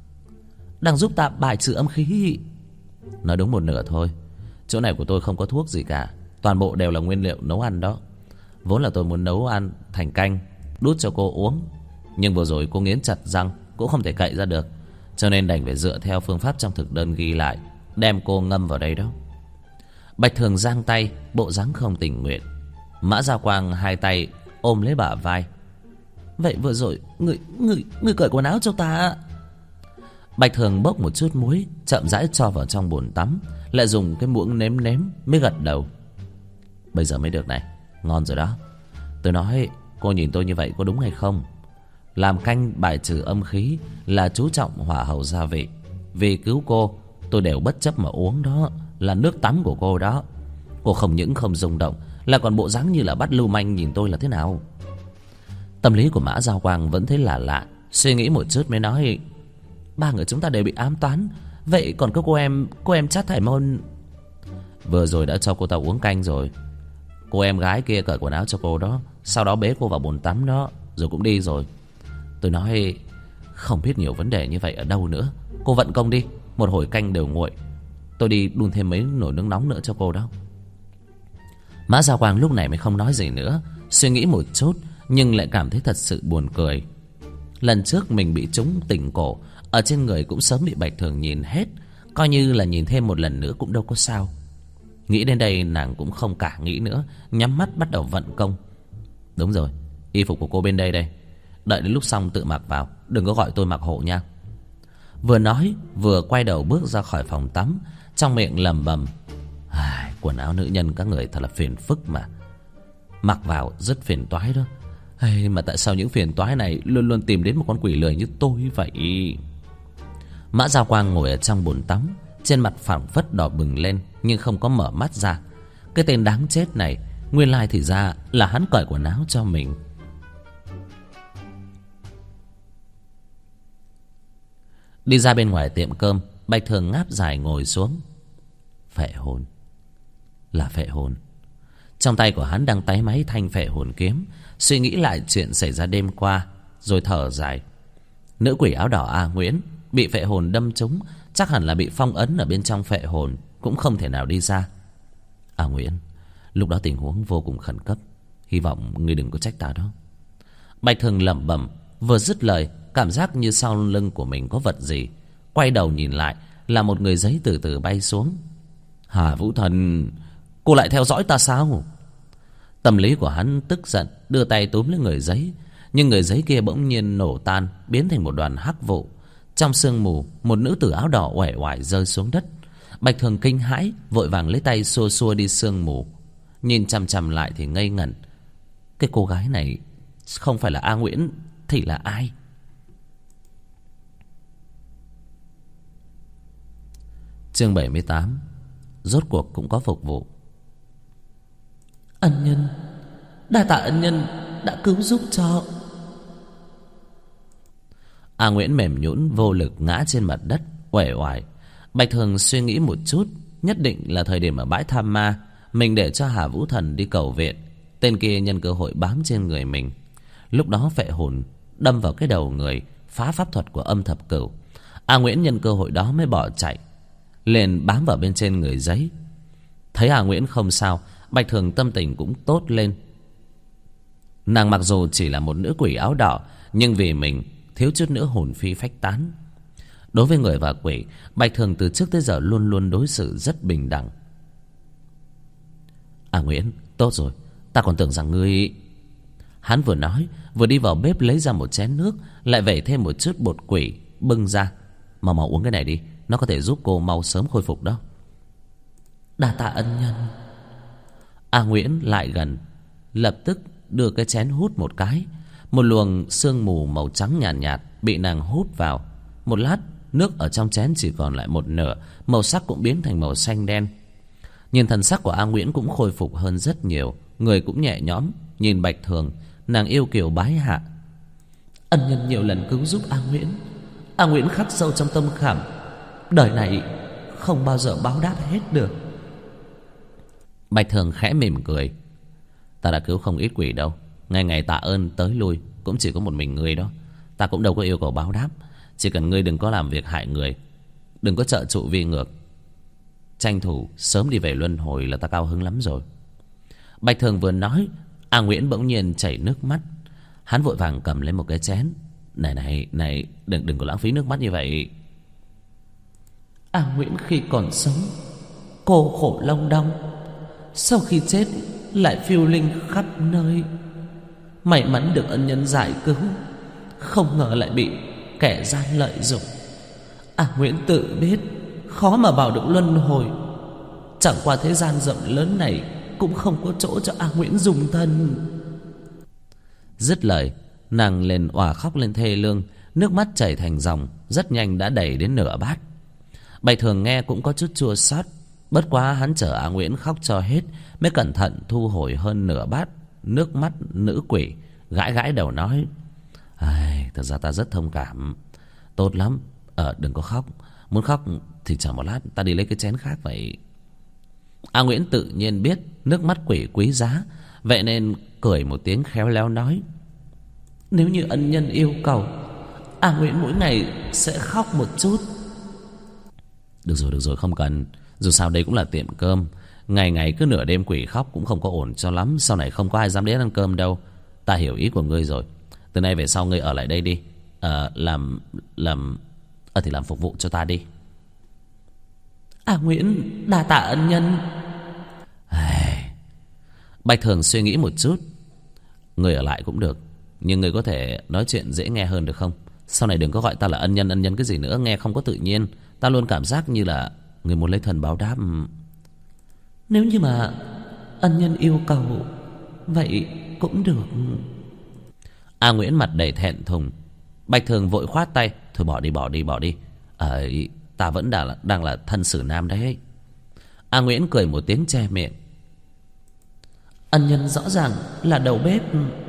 đang giúp ta bài trừ âm khí. Nói đúng một nửa thôi. Chỗ này của tôi không có thuốc gì cả, toàn bộ đều là nguyên liệu nấu ăn đó. Vốn là tôi muốn nấu ăn thành canh đút cho cô uống, nhưng vừa rồi cô nghiến chặt răng cũng không thể cậy ra được, cho nên đành phải dựa theo phương pháp trong thực đơn ghi lại, đem cô ngâm vào đây đó. Bạch Thường giang tay, bộ dáng không tình nguyện. Mã Giao Quang hai tay ôm lấy bả vai. Vậy vừa rồi người cởi quần áo cho ta. Bạch Thường bốc một chút muối, chậm rãi cho vào trong bồn tắm, lại dùng cái muỗng nếm nếm mới gật đầu. Bây giờ mới được này, ngon rồi đó. Tôi nói, cô nhìn tôi như vậy có đúng hay không? Làm canh bài trừ âm khí là chú trọng hỏa hậu gia vị. Vì cứu cô, tôi đều bất chấp mà uống đó, là nước tắm của cô đó. Cô không những không rung động, là còn bộ dáng như là bắt lưu manh nhìn tôi là thế nào. Tâm lý của Mã Giao Quang vẫn thấy lạ lạ, suy nghĩ một chút mới nói, ba người chúng ta đều bị ám toán. Vậy còn có cô em Trát Thải Môn. Vừa rồi đã cho cô ta uống canh rồi. Cô em gái kia cởi quần áo cho cô đó, sau đó bế cô vào bồn tắm đó, rồi cũng đi rồi. Tôi nói, không biết nhiều vấn đề như vậy ở đâu nữa. Cô vận công đi, một hồi canh đều nguội, tôi đi đun thêm mấy nồi nước nóng nữa cho cô đó. Mã Giao Quang lúc này mới không nói gì nữa, suy nghĩ một chút nhưng lại cảm thấy thật sự buồn cười. Lần trước mình bị trúng tỉnh cổ, ở trên người cũng sớm bị Bạch Thường nhìn hết, coi như là nhìn thêm một lần nữa cũng đâu có sao. Nghĩ đến đây nàng cũng không cả nghĩ nữa, nhắm mắt bắt đầu vận công. Đúng rồi, y phục của cô bên đây đây, đợi đến lúc xong tự mặc vào, đừng có gọi tôi mặc hộ nha. Vừa nói vừa quay đầu bước ra khỏi phòng tắm, trong miệng lẩm bẩm, quần áo nữ nhân các người thật là phiền phức mà, mặc vào rất phiền toái đó. Mà tại sao những phiền toái này luôn luôn tìm đến một con quỷ lười như tôi vậy? Mã Giao Quang ngồi ở trong bồn tắm, trên mặt phảng phất đỏ bừng lên nhưng không có mở mắt ra. Cái tên đáng chết này, nguyên lai thì ra là hắn cởi quần áo cho mình. Đi ra bên ngoài tiệm cơm, Bạch Thường ngáp dài ngồi xuống. Phệ hồn, là phệ hồn. Trong tay của hắn đang táy máy thanh phệ hồn kiếm, suy nghĩ lại chuyện xảy ra đêm qua, rồi thở dài. Nữ quỷ áo đỏ A Nguyễn bị phệ hồn đâm trúng, chắc hẳn là bị phong ấn ở bên trong phệ hồn, cũng không thể nào đi ra. A Nguyễn, lúc đó tình huống vô cùng khẩn cấp, hy vọng ngươi đừng có trách ta đó. Bạch Thường lẩm bẩm, vừa dứt lời, cảm giác như sau lưng của mình có vật gì. Quay đầu nhìn lại, là một người giấy từ từ bay xuống. Hà Vũ Thần, cô lại theo dõi ta sao? Tâm lý của hắn tức giận, đưa tay túm lấy người giấy. Nhưng người giấy kia bỗng nhiên nổ tan, biến thành một đoàn hắc vụ. Trong sương mù, một nữ tử áo đỏ uể oải rơi xuống đất. Bạch Thường kinh hãi, vội vàng lấy tay xua xua đi sương mù. Nhìn chằm chằm lại thì ngây ngẩn. Cái cô gái này không phải là A Nguyễn thì là ai? Chương 78. Rốt cuộc cũng có phục vụ. Ân nhân, đa tạ ân nhân đã cứu giúp cho. A Nguyễn mềm nhũn vô lực ngã trên mặt đất, uể oải. Bạch Thường suy nghĩ một chút, nhất định là thời điểm ở bãi Tham Ma, mình để cho Hà Vũ Thần đi cầu viện. Tên kia nhân cơ hội bám trên người mình. Lúc đó phệ hồn đâm vào cái đầu người, phá pháp thuật của Âm Thập Cửu. A Nguyễn nhân cơ hội đó mới bỏ chạy, liền bám vào bên trên người giấy. Thấy A Nguyễn không sao, Bạch Thường tâm tình cũng tốt lên. Nàng mặc dù chỉ là một nữ quỷ áo đỏ, nhưng vì mình thiếu chút nữa hồn phi phách tán. Đối với người và quỷ, Bạch Thường từ trước tới giờ luôn luôn đối xử rất bình đẳng. A Nguyễn, tốt rồi, ta còn tưởng rằng ngươi... Hắn vừa nói, vừa đi vào bếp lấy ra một chén nước, lại vẩy thêm một chút bột quỷ, bưng ra. Mau mau uống cái này đi, nó có thể giúp cô mau sớm khôi phục đó. Đa tạ ân nhân. A Nguyễn lại gần, lập tức đưa cái chén hút một cái. Một luồng sương mù màu trắng nhàn nhạt bị nàng hút vào. Một lát, nước ở trong chén chỉ còn lại một nửa, màu sắc cũng biến thành màu xanh đen. Nhìn thần sắc của A Nguyễn cũng khôi phục hơn rất nhiều, người cũng nhẹ nhõm. Nhìn Bạch Thường, nàng yêu kiều bái hạ. Ân nhân nhiều lần cứu giúp A Nguyễn, A Nguyễn khắc sâu trong tâm khảm, đời này không bao giờ báo đáp hết được. Bạch Thường khẽ mỉm cười. Ta đã cứu không ít quỷ đâu, ngày ngày tạ ơn tới lui cũng chỉ có một mình ngươi đó. Ta cũng đâu có yêu cầu báo đáp, chỉ cần ngươi đừng có làm việc hại người, đừng có trợ trụ vi ngược, tranh thủ sớm đi về luân hồi là ta cao hứng lắm rồi. Bạch Thường vừa nói, A Nguyễn bỗng nhiên chảy nước mắt. Hắn vội vàng cầm lên một cái chén. Này, đừng có lãng phí nước mắt như vậy. A Nguyễn khi còn sống cô khổ long đong, sau khi chết lại phiêu linh khắp nơi. May mắn được ân nhân giải cứu, không ngờ lại bị kẻ gian lợi dụng. A Nguyễn tự biết khó mà vào được luân hồi, chẳng qua thế gian rộng lớn này cũng không có chỗ cho A Nguyễn dùng thân. Dứt lời, nàng liền òa khóc lên thê lương, nước mắt chảy thành dòng, rất nhanh đã đầy đến nửa bát. Bạch Thường nghe cũng có chút chua xót, bất quá hắn chờ A Nguyễn khóc cho hết mới cẩn thận thu hồi hơn nửa bát nước mắt nữ quỷ, gãi gãi đầu nói: thật ra ta rất thông cảm. Tốt lắm, đừng có khóc, muốn khóc thì chờ một lát, ta đi lấy cái chén khác vậy. A Nguyễn tự nhiên biết nước mắt quỷ quý giá, vậy nên cười một tiếng khéo léo nói: Nếu như ân nhân yêu cầu, A Nguyễn mỗi ngày sẽ khóc một chút. Được rồi, không cần. Dù sao đây cũng là tiệm cơm, ngày ngày cứ nửa đêm quỷ khóc cũng không có ổn cho lắm. Sau này không có ai dám đến ăn cơm đâu. Ta hiểu ý của ngươi rồi. Từ nay về sau ngươi ở lại đây đi, thì làm phục vụ cho ta đi. A Nguyễn đa tạ ân nhân. Bạch Thường suy nghĩ một chút. Ngươi ở lại cũng được, nhưng ngươi có thể nói chuyện dễ nghe hơn được không? Sau này đừng có gọi ta là ân nhân cái gì nữa, nghe không có tự nhiên. Ta luôn cảm giác như là ngươi muốn lấy thần báo đáp. Nếu như mà ân nhân yêu cầu, vậy cũng được. A Nguyễn mặt đầy thẹn thùng. Bạch Thường vội khoát tay: Thôi bỏ đi. Ta vẫn đang là thân xử nam đấy. A Nguyễn cười một tiếng che miệng. Ân nhân rõ ràng là đầu bếp.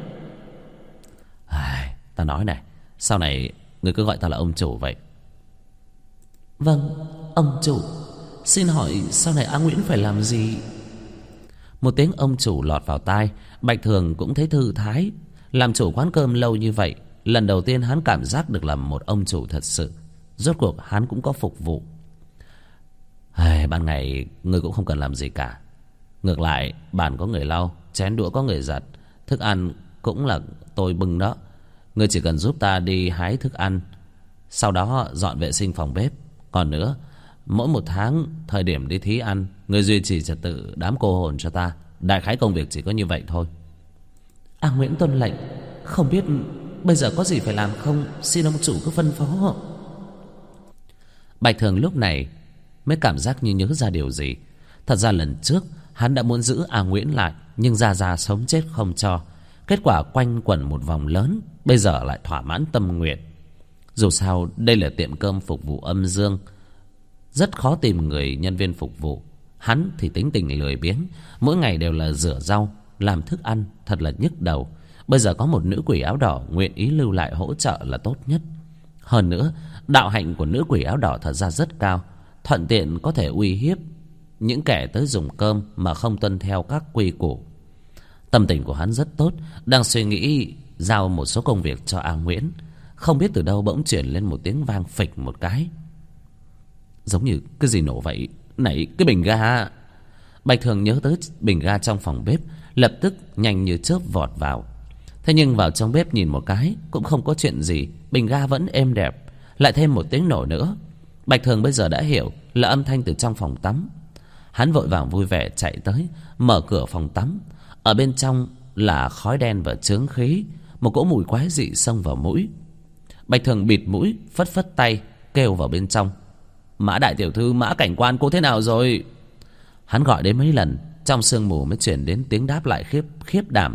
Ta nói này, sau này ngươi cứ gọi ta là ông chủ vậy. Vâng, ông chủ. Xin hỏi sau này A Nguyễn phải làm gì? Một tiếng ông chủ lọt vào tai, Bạch Thường cũng thấy thư thái. Làm chủ quán cơm lâu như vậy, lần đầu tiên hắn cảm giác được làm một ông chủ thật sự. Rốt cuộc hắn cũng có phục vụ. Ban ngày ngươi cũng không cần làm gì cả. Ngược lại bàn có người lau, chén đũa có người giặt, thức ăn cũng là tôi bưng đó. Ngươi chỉ cần giúp ta đi hái thức ăn, sau đó dọn vệ sinh phòng bếp. Còn nữa, mỗi một tháng thời điểm đi thí ăn, ngươi duy trì trật tự đám cô hồn cho ta. Đại khái công việc chỉ có như vậy thôi. Nguyễn tuân lệnh. Không biết bây giờ có gì phải làm không? Xin ông chủ cứ phân phó. Bạch Thường lúc này mới cảm giác như nhớ ra điều gì. Thật ra lần trước hắn đã muốn giữ A Nguyễn lại, nhưng Gia sống chết không cho. Kết quả quanh quẩn một vòng lớn, bây giờ lại thỏa mãn tâm nguyện. Dù sao đây là tiệm cơm phục vụ âm dương, rất khó tìm người nhân viên phục vụ. Hắn thì tính tình lười biếng, mỗi ngày đều là rửa rau, làm thức ăn, thật là nhức đầu. Bây giờ có một nữ quỷ áo đỏ nguyện ý lưu lại hỗ trợ là tốt nhất. Hơn nữa, đạo hạnh của nữ quỷ áo đỏ thật ra rất cao, thuận tiện có thể uy hiếp những kẻ tới dùng cơm mà không tuân theo các quy củ. Tâm tình của hắn rất tốt, đang suy nghĩ giao một số công việc cho A Nguyễn. Không biết từ đâu bỗng chuyển lên một tiếng vang phịch một cái, giống như cái gì nổ vậy. Này, cái bình ga. Bạch Thường nhớ tới bình ga trong phòng bếp, lập tức nhanh như chớp vọt vào. Thế nhưng vào trong bếp nhìn một cái cũng không có chuyện gì, bình ga vẫn êm đẹp. Lại thêm một tiếng nổ nữa. Bạch Thường bây giờ đã hiểu là âm thanh từ trong phòng tắm. Hắn vội vàng vui vẻ chạy tới, mở cửa phòng tắm. Ở bên trong là khói đen và chướng khí, một cỗ mùi quái dị xông vào mũi. Bạch Thường bịt mũi, phất phất tay, kêu vào bên trong: Mã đại tiểu thư, Mã cảnh quan, cô thế nào rồi? Hắn gọi đến mấy lần, trong sương mù mới chuyển đến tiếng đáp lại khiếp đảm: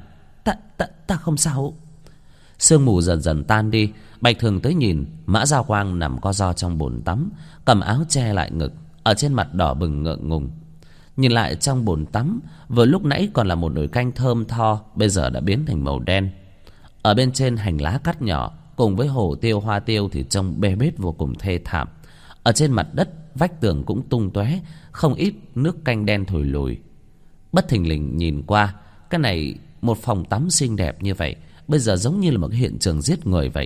Ta không sao. Sương mù dần dần tan đi. Bạch Thường tới nhìn, Mã Giao Quang nằm co ro trong bồn tắm, cầm áo che lại ngực, ở trên mặt đỏ bừng ngượng ngùng. Nhìn lại trong bồn tắm, vừa lúc nãy còn là một nồi canh thơm tho, bây giờ đã biến thành màu đen. Ở bên trên hành lá cắt nhỏ cùng với hồ tiêu hoa tiêu thì trông bê bết vô cùng thê thảm. Ở trên mặt đất, vách tường cũng tung tóe, không ít nước canh đen thổi lùi. Bất thình lình nhìn qua, cái này một phòng tắm xinh đẹp như vậy, bây giờ giống như là một hiện trường giết người vậy.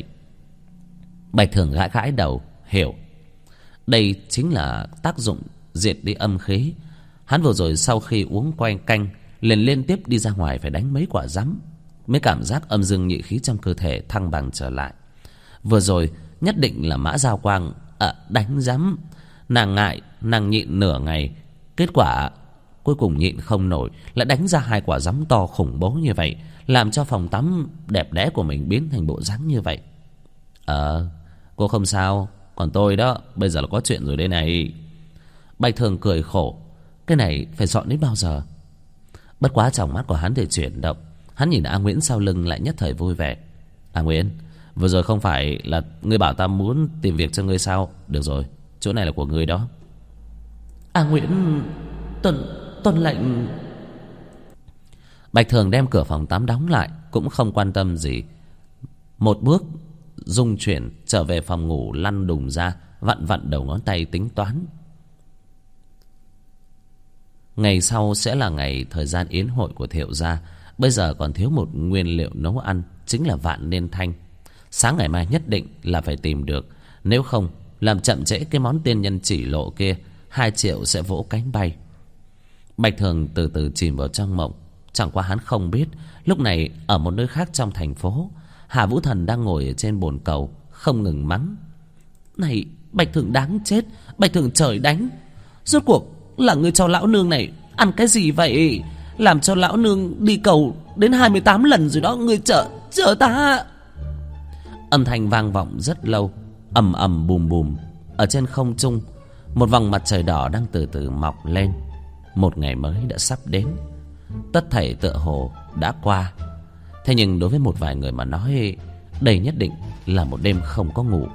Bạch Thường gãi gãi đầu, hiểu. Đây chính là tác dụng diệt đi âm khí. Hắn vừa rồi sau khi uống quanh canh, liền liên tiếp đi ra ngoài phải đánh mấy quả rắm, mới cảm giác âm dương nhị khí trong cơ thể thăng bằng trở lại. Vừa rồi nhất định là Mã Giao Quang đánh rắm. Nàng ngại, nàng nhịn nửa ngày, kết quả cuối cùng nhịn không nổi, lại đánh ra 2 quả rắm to khủng bố như vậy, làm cho phòng tắm đẹp đẽ của mình biến thành bộ dáng như vậy. Cô không sao, còn tôi đó, bây giờ là có chuyện rồi đây này. Bạch Thường cười khổ, cái này phải dọn đến bao giờ? Bất quá trong mắt của hắn thì chuyển động. Hắn nhìn A Nguyễn sau lưng lại nhất thời vui vẻ. A Nguyễn, vừa rồi không phải là ngươi bảo ta muốn tìm việc cho ngươi sao? Được rồi, chỗ này là của ngươi đó. A Nguyễn, tuân lệnh. Bạch Thường đem cửa phòng tắm đóng lại, cũng không quan tâm gì. Một bước dung chuyển trở về phòng ngủ, lăn đùng ra, vặn đầu ngón tay tính toán. Ngày sau sẽ là ngày thời gian yến hội của Thiệu gia. Bây giờ còn thiếu một nguyên liệu nấu ăn, chính là vạn niên thanh. Sáng ngày mai nhất định là phải tìm được, nếu không làm chậm trễ cái món tiên nhân chỉ lộ kia, 2 triệu sẽ vỗ cánh bay. Bạch Thường từ từ chìm vào trong mộng. Chẳng qua hắn không biết, lúc này ở một nơi khác trong thành phố, Hà Vũ Thần đang ngồi ở trên bồn cầu, không ngừng mắng: Này, Bạch Thường đáng chết, Bạch Thường trời đánh. Rốt cuộc là ngươi cho lão nương này ăn cái gì vậy? Làm cho lão nương đi cầu đến 28 lần rồi đó, ngươi chờ ta. Âm thanh vang vọng rất lâu, ầm ầm bùm bùm. Ở trên không trung, một vòng mặt trời đỏ đang từ từ mọc lên. Một ngày mới đã sắp đến. Tất thảy tựa hồ đã qua. Thế nhưng đối với một vài người mà nói, đây nhất định là một đêm không có ngủ.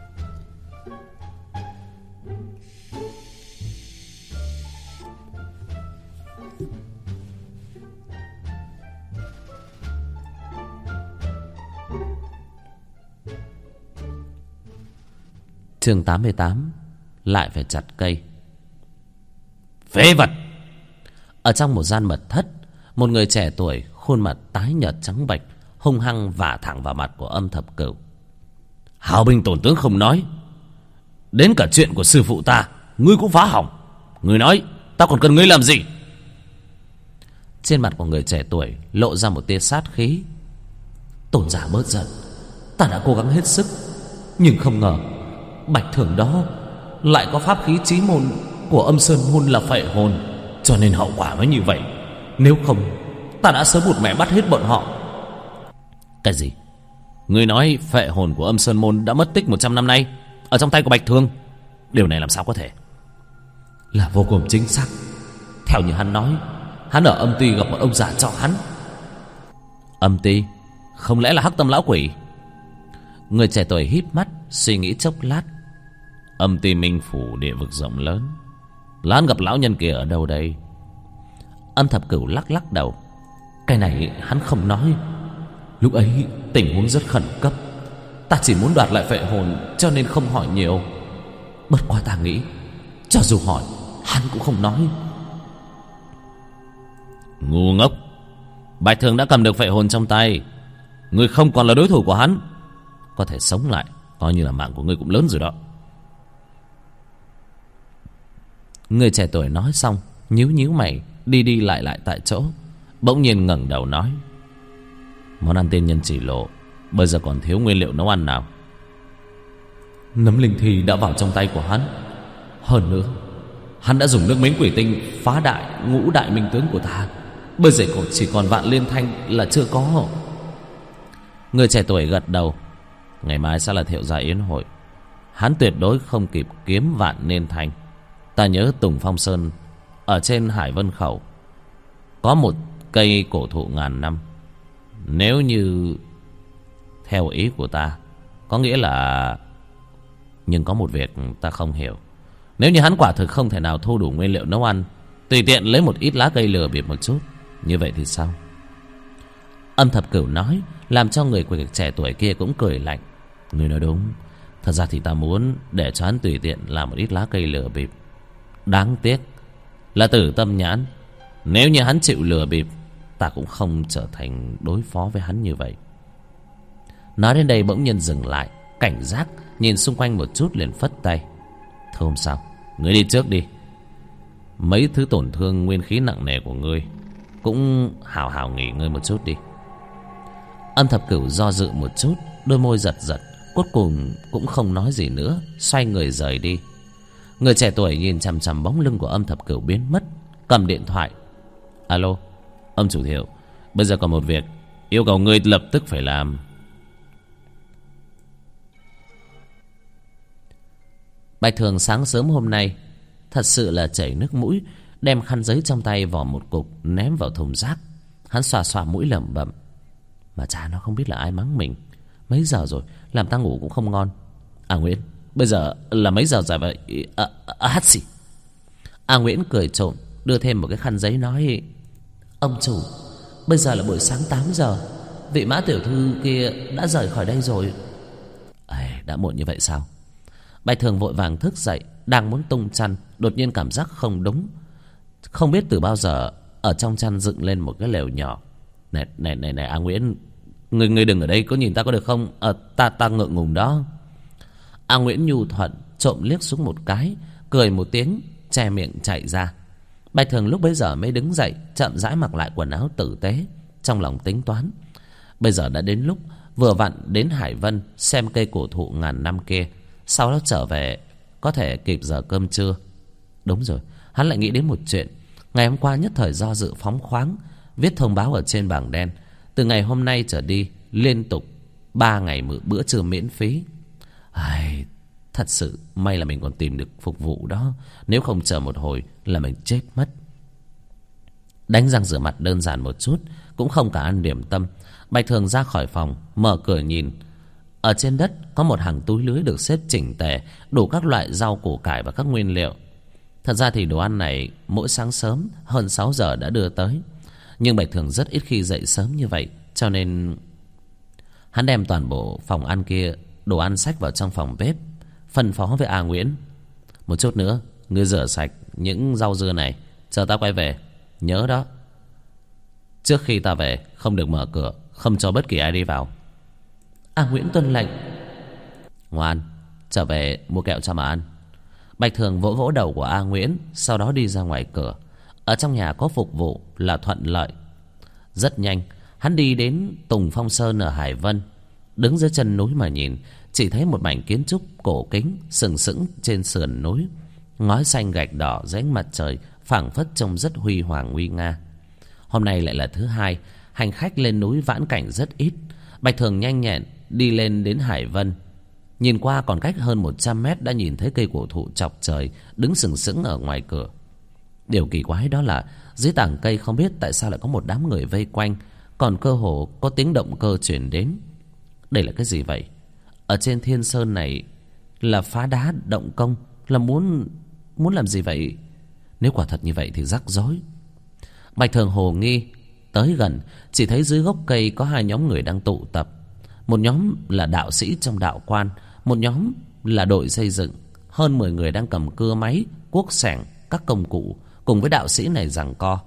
Chương 88. Lại phải chặt cây. Phế vật! Ở trong một gian mật thất, một người trẻ tuổi, khuôn mặt tái nhợt trắng bệch, hung hăng vả thẳng vào mặt của Âm Thập Cửu. Hào binh tổn tướng không nói, Đến cả chuyện của sư phụ ta ngươi cũng phá hỏng. Ngươi nói ta còn cần ngươi làm gì? Trên mặt của người trẻ tuổi lộ ra một tia sát khí. Tôn giả bớt giận, ta đã cố gắng hết sức, nhưng không ngờ Bạch Thường đó lại có pháp khí chí môn của Âm Sơn môn là phệ hồn, cho nên hậu quả mới như vậy. Nếu không, ta đã sớm một mẻ bắt hết bọn họ. Cái gì? Ngươi nói phệ hồn của Âm Sơn môn đã mất tích 100 năm nay ở trong tay của Bạch Thường? Điều này làm sao có thể? Là vô cùng chính xác. Theo như hắn nói, hắn ở âm ty gặp một ông già cho hắn. Âm ty? Không lẽ là Hắc Tâm lão quỷ? Người trẻ tuổi híp mắt suy nghĩ chốc lát. Âm ty minh phủ địa vực rộng lớn, Lan gặp lão nhân kia ở đâu đây? Âm Thập Cửu lắc lắc đầu. Cái này hắn không nói. Lúc ấy tình huống rất khẩn cấp, ta chỉ muốn đoạt lại phệ hồn, cho nên không hỏi nhiều. Bất quá ta nghĩ, cho dù hỏi, hắn cũng không nói. Ngu ngốc! Bạch Thường đã cầm được phệ hồn trong tay, ngươi không còn là đối thủ của hắn. Có thể sống lại, coi như là mạng của ngươi cũng lớn rồi đó. Người trẻ tuổi nói xong, nhíu nhíu mày, đi đi lại lại tại chỗ. Bỗng nhiên ngẩng đầu nói: Món ăn tiên nhân chỉ lộ bây giờ còn thiếu nguyên liệu nấu ăn nào? Nấm linh thi đã vào trong tay của hắn. Hơn nữa, hắn đã dùng nước miếng quỷ tinh phá đại ngũ đại minh tướng của ta. Bây giờ chỉ còn vạn liên thanh là chưa có. Người trẻ tuổi gật đầu. Ngày mai sẽ là Thiệu gia yến hội, hắn tuyệt đối không kịp kiếm vạn liên thanh. Ta nhớ Tùng Phong Sơn ở trên Hải Vân Khẩu có một cây cổ thụ ngàn năm. Nếu như theo ý của ta, có nghĩa là... Nhưng có một việc ta không hiểu. Nếu như hắn quả thực không thể nào thu đủ nguyên liệu nấu ăn, tùy tiện lấy một ít lá cây lừa bịp một chút, như vậy thì sao? Âm Thập Cửu nói, làm cho người của trẻ tuổi kia cũng cười lạnh. Người nói đúng. Thật ra thì ta muốn để cho hắn tùy tiện làm một ít lá cây lừa bịp. Đáng tiếc là Tử Tâm Nhãn, nếu như hắn chịu lừa bịp, ta cũng không trở thành đối phó với hắn như vậy. Nói đến đây bỗng nhiên dừng lại, cảnh giác nhìn xung quanh một chút, liền phất tay. Thôi không sao, ngươi đi trước đi. Mấy thứ tổn thương nguyên khí nặng nề của ngươi cũng hào hào nghỉ ngơi một chút đi. Âm Thập Cửu do dự một chút, đôi môi giật giật, cuối cùng cũng không nói gì nữa, xoay người rời đi. Người trẻ tuổi nhìn chằm chằm bóng lưng của Âm Thập Cửu biến mất, cầm điện thoại. Alo, Âm chủ Thiệu, bây giờ còn một việc yêu cầu ngươi lập tức phải làm. Bạch Thường sáng sớm hôm nay thật sự là chảy nước mũi, đem khăn giấy trong tay vò một cục ném vào thùng rác. Hắn xoa xoa mũi lẩm bẩm: mà cha nó không biết là ai mắng mình. Mấy giờ rồi, làm ta ngủ cũng không ngon. À Nguyễn, bây giờ là mấy giờ rồi vậy? Hát xì. Nguyễn cười trộm, đưa thêm một cái khăn giấy nói: ông chủ, bây giờ là buổi sáng 8 giờ. Vị Mã tiểu thư kia đã rời khỏi đây rồi. Đã muộn như vậy sao? Bạch Thường vội vàng thức dậy, đang muốn tung chăn, đột nhiên cảm giác không đúng. Không biết từ bao giờ ở trong chăn dựng lên một cái lều nhỏ. Này Nguyễn, ngươi đừng ở đây, có nhìn ta có được không? Ta ngượng ngùng đó. Nguyễn nhu thuận trộm liếc xuống một cái, cười một tiếng, che miệng chạy ra. Bạch Thường lúc bấy giờ mới đứng dậy, chậm rãi mặc lại quần áo tử tế, trong lòng tính toán. Bây giờ đã đến lúc vừa vặn đến Hải Vân xem cây cổ thụ ngàn năm kia, sau đó trở về có thể kịp giờ cơm trưa. Đúng rồi, hắn lại nghĩ đến một chuyện. Ngày hôm qua nhất thời do dự phóng khoáng, viết thông báo ở trên bảng đen: từ ngày hôm nay trở đi liên tục 3 ngày bữa trưa miễn phí. Thật sự may là mình còn tìm được phục vụ đó, nếu không chờ một hồi là mình chết mất. Đánh răng rửa mặt đơn giản một chút, cũng không cả ăn điểm tâm, Bạch Thường ra khỏi phòng, mở cửa nhìn. Ở trên đất có một hàng túi lưới được xếp chỉnh tề, đủ các loại rau củ cải và các nguyên liệu. Thật ra thì đồ ăn này mỗi sáng sớm hơn 6 giờ đã đưa tới, nhưng Bạch Thường rất ít khi dậy sớm như vậy, cho nên hắn đem toàn bộ phòng ăn kia đồ ăn xách vào trong phòng bếp, phân phó với Nguyễn: một chút nữa ngươi rửa sạch những rau dưa này, chờ ta quay về. Nhớ đó, trước khi ta về không được mở cửa, không cho bất kỳ ai đi vào. Nguyễn tuân lệnh. Ngoan, Trở về mua kẹo cho mà ăn. Bạch Thường vỗ vỗ đầu của A Nguyễn, sau đó đi ra ngoài cửa. Ở trong nhà có phục vụ là thuận lợi. Rất nhanh hắn đi đến Tùng Phong Sơn ở Hải Vân. Đứng dưới chân núi mà nhìn, chỉ thấy một mảnh kiến trúc cổ kính sừng sững trên sườn núi, ngói xanh gạch đỏ dưới ánh mặt trời phảng phất trông rất huy hoàng nguy nga. Hôm nay lại là thứ hai, hành khách lên núi vãn cảnh rất ít. Bạch Thường nhanh nhẹn đi lên đến Hải Vân. Nhìn qua còn cách hơn 100 mét đã nhìn thấy cây cổ thụ chọc trời đứng sừng sững ở ngoài cửa. Điều kỳ quái đó là dưới tảng cây không biết tại sao lại có một đám người vây quanh, còn cơ hồ có tiếng động cơ truyền đến. Đây là cái gì vậy? Ở trên Thiên Sơn này là phá đá động công, là muốn làm gì vậy? Nếu quả thật như vậy thì rắc rối. Bạch Thường hồ nghi, tới gần chỉ thấy dưới gốc cây có hai nhóm người đang tụ tập. Một nhóm là đạo sĩ trong đạo quan, một nhóm là đội xây dựng. Hơn 10 người đang cầm cưa máy, cuốc xẻng, các công cụ cùng với đạo sĩ này giằng co.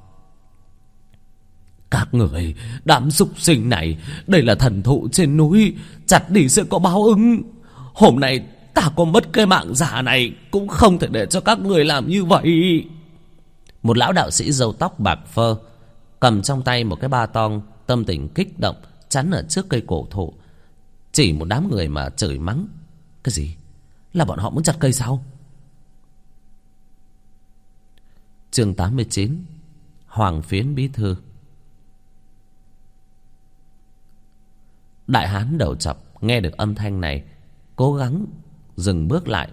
Các người, đám súc sinh này, đây là thần thụ trên núi, chặt đi sẽ có báo ứng. Hôm nay ta có mất cái mạng giả này cũng không thể để cho các người làm như vậy. Một lão đạo sĩ râu tóc bạc phơ cầm trong tay một cái ba tong, tâm tình kích động chắn ở trước cây cổ thụ, chỉ một đám người mà chửi mắng. Cái gì? Là bọn họ muốn chặt cây sao? Chương 89. Hoàng Phiến bí thư. Đại hán đầu chọc nghe được âm thanh này, cố gắng dừng bước lại.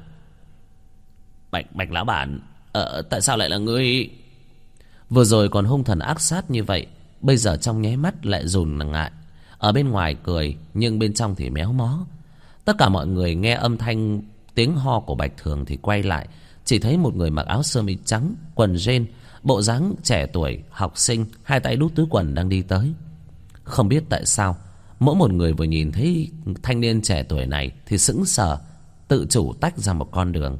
Bạch lão bản, tại sao lại là ngươi? Vừa rồi còn hung thần ác sát như vậy, bây giờ trong nháy mắt lại rùn ngại. Ở bên ngoài cười, nhưng bên trong thì méo mó. Tất cả mọi người nghe âm thanh tiếng ho của Bạch Thường thì quay lại, chỉ thấy một người mặc áo sơ mi trắng, quần jean, bộ dáng trẻ tuổi, học sinh, hai tay đút túi quần đang đi tới. Không biết tại sao, mỗi một người vừa nhìn thấy thanh niên trẻ tuổi này thì sững sờ, tự chủ tách ra một con đường.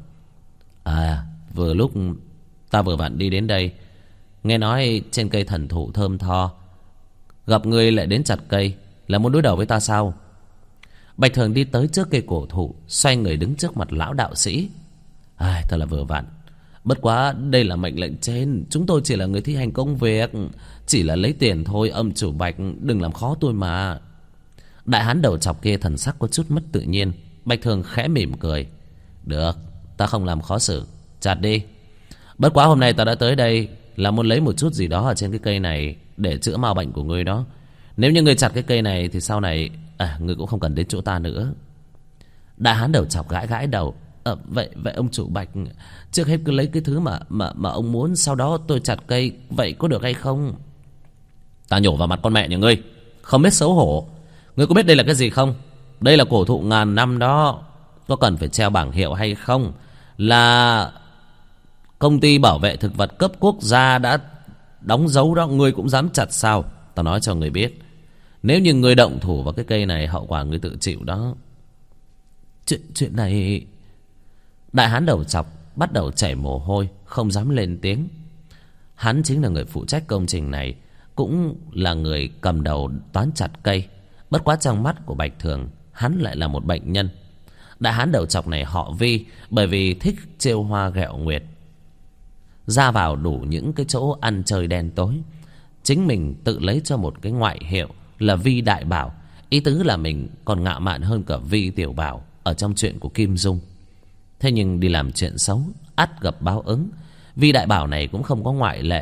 Vừa lúc ta vừa vặn đi đến đây, nghe nói trên cây thần thụ thơm tho, gặp ngươi lại đến chặt cây, là muốn đối đầu với ta sao? Bạch Thường đi tới trước cây cổ thụ, xoay người đứng trước mặt lão đạo sĩ. Thật là vừa vặn. Bất quá đây là mệnh lệnh trên, chúng tôi chỉ là người thi hành công việc, chỉ là lấy tiền thôi, ông chủ Bạch đừng làm khó tôi mà. Đại hán đầu chọc kia thần sắc có chút mất tự nhiên. Bạch Thường khẽ mỉm cười. Được, ta không làm khó xử, chặt đi. Bất quá hôm nay ta đã tới đây là muốn lấy một chút gì đó ở trên cái cây này để chữa ma bệnh của ngươi đó. Nếu như ngươi chặt cái cây này thì sau này ngươi cũng không cần đến chỗ ta nữa. Đại hán đầu chọc gãi đầu. Vậy ông chủ Bạch, trước hết cứ lấy cái thứ mà ông muốn, sau đó tôi chặt cây, vậy có được hay không? Ta nhổ vào mặt con mẹ nhà ngươi, không biết xấu hổ. Ngươi có biết đây là cái gì không? Đây là cổ thụ ngàn năm đó. Có cần phải treo bảng hiệu hay không? Là công ty bảo vệ thực vật cấp quốc gia đã đóng dấu đó, ngươi cũng dám chặt sao? Ta nói cho ngươi biết, nếu như ngươi động thủ vào cái cây này, hậu quả ngươi tự chịu đó. Chuyện này... Đại hán đầu chọc bắt đầu chảy mồ hôi, không dám lên tiếng. Hắn chính là người phụ trách công trình này, cũng là người cầm đầu toán chặt cây. Bất quá trong mắt của Bạch Thường, hắn lại là một bệnh nhân. Đại hán đầu chọc này họ Vi, bởi vì thích trêu hoa ghẹo nguyệt, ra vào đủ những cái chỗ ăn chơi đen tối. Chính mình tự lấy cho một cái ngoại hiệu là Vi Đại Bảo, ý tứ là mình còn ngạo mạn hơn cả Vi Tiểu Bảo ở trong chuyện của Kim Dung. Thế nhưng đi làm chuyện xấu ắt gặp báo ứng. Vi Đại Bảo này cũng không có ngoại lệ,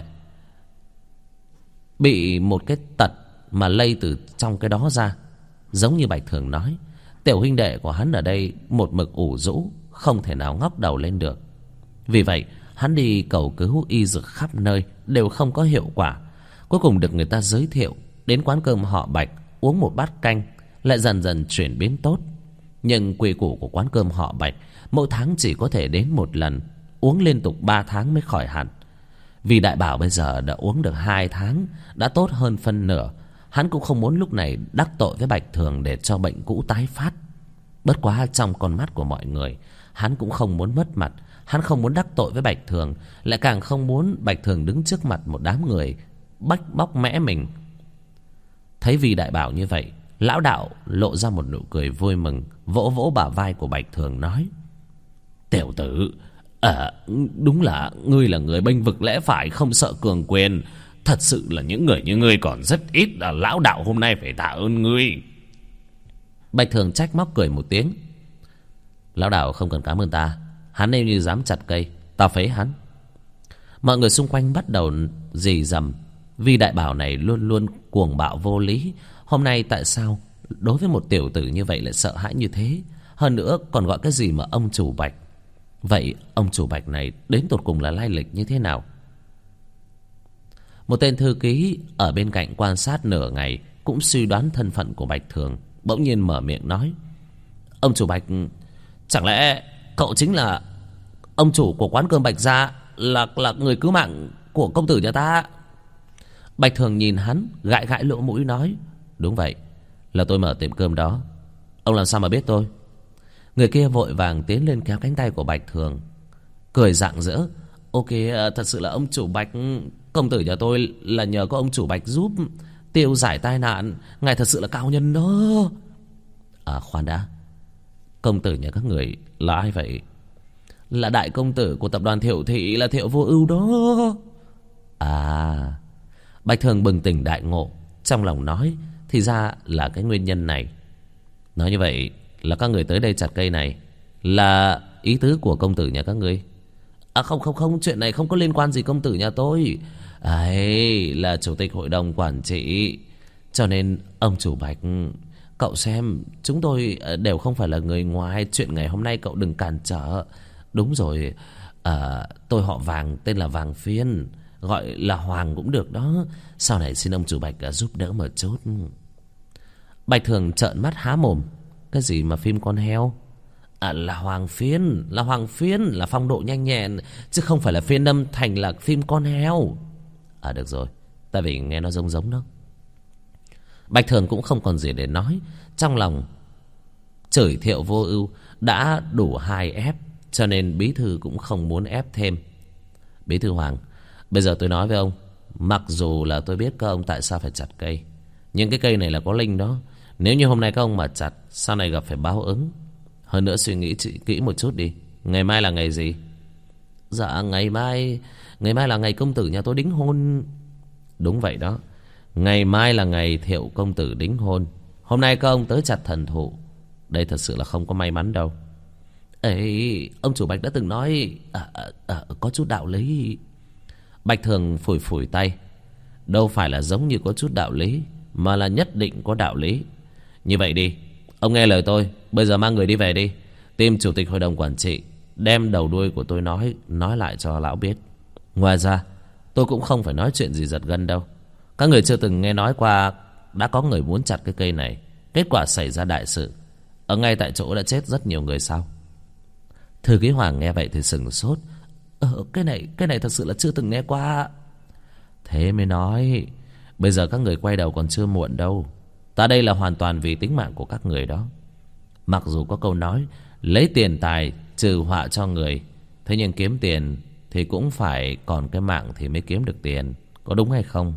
bị một cái tật mà lây từ trong cái đó ra. Giống như Bạch Thường nói, tiểu huynh đệ của hắn ở đây một mực ủ rũ, không thể nào ngóc đầu lên được. Vì vậy hắn đi cầu cứu y dược khắp nơi đều không có hiệu quả. Cuối cùng được người ta giới thiệu đến quán cơm họ Bạch, uống một bát canh lại dần dần chuyển biến tốt. Nhưng quy củ của quán cơm họ Bạch, mỗi tháng chỉ có thể đến một lần, uống liên tục 3 tháng mới khỏi hẳn. Vì Đại Bảo bây giờ đã uống được 2 tháng, đã tốt hơn phân nửa. Hắn cũng không muốn lúc này đắc tội với Bạch Thường để cho bệnh cũ tái phát. Bất quá trong con mắt của mọi người, hắn cũng không muốn mất mặt. Hắn không muốn đắc tội với Bạch Thường, lại càng không muốn Bạch Thường đứng trước mặt một đám người bóc mẽ mình. Thấy Vì Đại Bảo như vậy, lão đạo lộ ra một nụ cười vui mừng, vỗ vỗ bả vai của Bạch Thường nói: Tiểu tử, đúng là ngươi là người bênh vực lẽ phải, không sợ cường quyền. Thật sự là những người như ngươi còn rất ít, là lão đạo hôm nay phải tạ ơn ngươi. Bạch Thường trách móc cười một tiếng. Lão đạo không cần cảm ơn ta, hắn nếu như dám chặt cây, ta phế hắn. Mọi người xung quanh bắt đầu rì rầm, vì đại bảo này luôn luôn cuồng bạo vô lý. Hôm nay tại sao đối với một tiểu tử như vậy lại sợ hãi như thế? Hơn nữa còn gọi cái gì mà ông chủ Bạch. Vậy ông chủ Bạch này đến tột cùng là lai lịch như thế nào? Một tên thư ký ở bên cạnh quan sát nửa ngày, cũng suy đoán thân phận của Bạch Thường, bỗng nhiên mở miệng nói: Ông chủ Bạch, chẳng lẽ cậu chính là ông chủ của quán cơm Bạch Gia, là người cứu mạng của công tử nhà ta? Bạch Thường nhìn hắn, gãi gãi lỗ mũi nói: Đúng vậy, là tôi mở tiệm cơm đó. Ông làm sao mà biết tôi? Người kia vội vàng tiến lên kéo cánh tay của Bạch Thường, cười rạng rỡ: Ok, thật sự là ông chủ Bạch, công tử nhà tôi là nhờ có ông chủ Bạch giúp tiêu giải tai nạn. Ngài thật sự là cao nhân đó. Khoan đã, công tử nhà các người là ai vậy? Là đại công tử của tập đoàn Thiệu Thị, là Thiệu Vô Ưu đó. Bạch Thường bừng tỉnh đại ngộ, trong lòng nói: Thì ra là cái nguyên nhân này. Nói như vậy là các người tới đây chặt cây này là ý tứ của công tử nhà các ngươi? Không, chuyện này không có liên quan gì công tử nhà tôi. Ấy là chủ tịch hội đồng quản trị. Cho nên ông chủ Bạch, cậu xem, chúng tôi đều không phải là người ngoài. Chuyện ngày hôm nay cậu đừng cản trở. Đúng rồi, tôi họ Vàng, tên là Vàng Phiên, gọi là Hoàng cũng được đó. Sau này xin ông chủ Bạch giúp đỡ một chút. Bạch Thường trợn mắt há mồm: Cái gì mà phim con heo? Là Hoàng Phiên, là phong độ nhanh nhẹn, chứ không phải là phiên âm thành là phim con heo. Được rồi, tại vì nghe nó giống đó. Bạch Thường cũng không còn gì để nói, trong lòng chửi Thiệu Vô Ưu đã đủ hai ép, cho nên bí thư cũng không muốn ép thêm. Bí thư Hoàng, bây giờ tôi nói với ông, mặc dù là tôi biết các ông tại sao phải chặt cây, nhưng cái cây này là có linh đó. Nếu như hôm nay các ông mà chặt, sau này gặp phải báo ứng. Hơn nữa suy nghĩ kỹ một chút đi. Ngày mai là ngày gì? Dạ ngày mai là ngày công tử nhà tôi đính hôn. Đúng vậy đó, ngày mai là ngày Thiệu công tử đính hôn. Hôm nay các ông tới chặt thần thụ, đây thật sự là không có may mắn đâu. Ấy, ông chủ Bạch đã từng nói có chút đạo lý. Bạch Thường phủi phủi tay: Đâu phải là giống như có chút đạo lý, mà là nhất định có đạo lý. Như vậy đi, ông nghe lời tôi, bây giờ mang người đi về đi, tìm chủ tịch hội đồng quản trị, đem đầu đuôi của tôi nói lại cho lão biết. Ngoài ra tôi cũng không phải nói chuyện gì giật gân đâu. Các người chưa từng nghe nói qua đã có người muốn chặt cái cây này, kết quả xảy ra đại sự, ở ngay tại chỗ đã chết rất nhiều người sao? Thư ký Hoàng nghe vậy thì sửng sốt: Cái này thật sự là chưa từng nghe qua. Thế mới nói, bây giờ các người quay đầu còn chưa muộn đâu. Ta đây là hoàn toàn vì tính mạng của các người đó. Mặc dù có câu nói lấy tiền tài trừ họa cho người, thế nhưng kiếm tiền thì cũng phải còn cái mạng thì mới kiếm được tiền, có đúng hay không?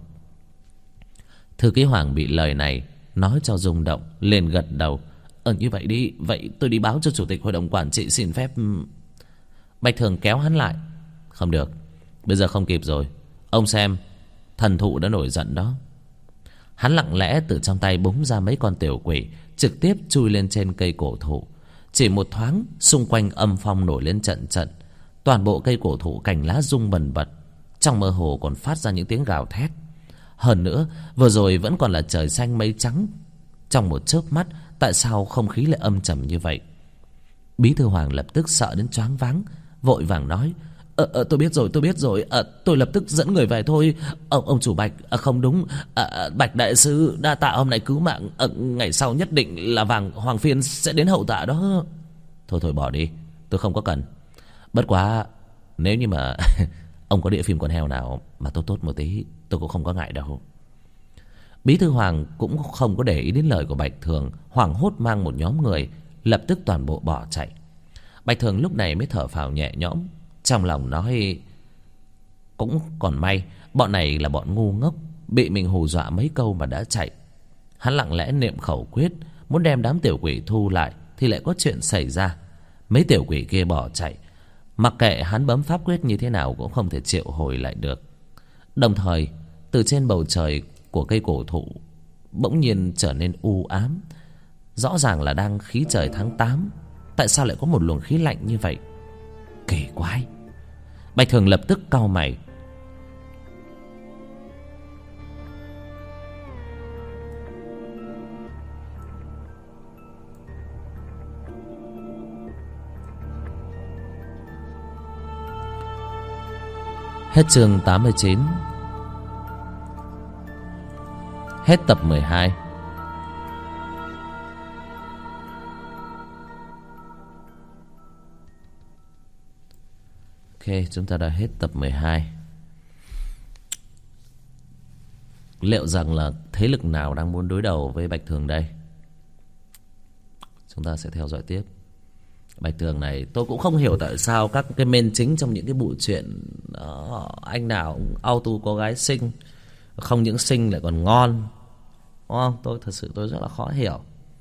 Thư ký Hoàng bị lời này nói cho rung động, liền gật đầu: Như vậy đi, vậy tôi đi báo cho chủ tịch hội đồng quản trị xin phép. Bạch Thường kéo hắn lại: Không được, bây giờ không kịp rồi. Ông xem, thần thụ đã nổi giận đó. Hắn lặng lẽ từ trong tay búng ra mấy con tiểu quỷ, trực tiếp chui lên trên cây cổ thụ. Chỉ một thoáng, xung quanh âm phong nổi lên trận trận. Toàn bộ cây cổ thụ cành lá rung bần bật, trong mơ hồ còn phát ra những tiếng gào thét. Hơn nữa, vừa rồi vẫn còn là trời xanh mây trắng. Trong một chớp mắt, tại sao không khí lại âm trầm như vậy? Bí thư Hoàng lập tức sợ đến choáng váng, vội vàng nói: Tôi biết rồi, tôi lập tức dẫn người về thôi. Ông chủ Bạch, không đúng, Bạch đại sư đa tạ hôm nay cứu mạng, ngày sau nhất định là Hoàng Phiên sẽ đến hậu tạ đó. Thôi bỏ đi, tôi không có cần. Bất quá nếu như mà ông có địa phim con heo nào mà tốt một tí, tôi cũng không có ngại đâu. Bí thư Hoàng cũng không có để ý đến lời của Bạch Thường, hoảng hốt mang một nhóm người lập tức toàn bộ bỏ chạy. Bạch Thường lúc này mới thở phào nhẹ nhõm, trong lòng nói: Cũng còn may, bọn này là bọn ngu ngốc, bị mình hù dọa mấy câu mà đã chạy. Hắn lặng lẽ niệm khẩu quyết, muốn đem đám tiểu quỷ thu lại thì lại có chuyện xảy ra. Mấy tiểu quỷ kia bỏ chạy, Mặc kệ hắn bấm pháp quyết như thế nào cũng không thể triệu hồi lại được. Đồng thời từ trên bầu trời của cây cổ thụ bỗng nhiên trở nên u ám. Rõ ràng là đang khí trời tháng 8. Tại sao lại có một luồng khí lạnh như vậy? Kỳ quái. Bạch Thường lập tức cau mày. Hết chương 89. Hết tập 12. Ok, chúng ta đã hết tập 12. Liệu rằng là thế lực nào đang muốn đối đầu với Bạch Thường đây? Chúng ta sẽ theo dõi tiếp. Bạch Thường này tôi cũng không hiểu tại sao các cái main chính trong những cái bộ truyện anh nào cũng auto có gái xinh. Không những xinh lại còn ngon, đúng không? Thật sự tôi rất là khó hiểu.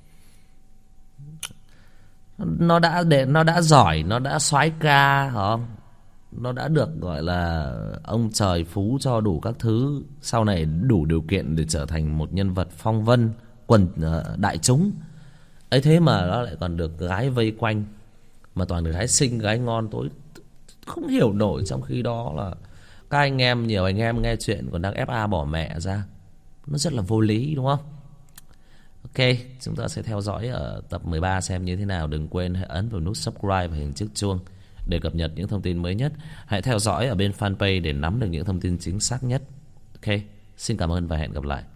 Nó đã giỏi, nó đã soái ca, không? Nó đã được gọi là ông trời phú cho đủ các thứ, sau này đủ điều kiện để trở thành một nhân vật phong vân quần đại chúng ấy, thế mà nó lại còn được gái vây quanh, mà toàn được gái xinh gái ngon. Tôi không hiểu nổi. Trong khi đó là các anh em, nhiều anh em nghe chuyện còn đang FA bỏ mẹ ra. Nó rất là vô lý, đúng không? Ok, chúng ta sẽ theo dõi ở tập 13 xem như thế nào. Đừng quên hãy ấn vào nút subscribe và hình chiếc chuông để cập nhật những thông tin mới nhất. Hãy theo dõi ở bên fanpage để nắm được những thông tin chính xác nhất. Ok, xin cảm ơn và hẹn gặp lại.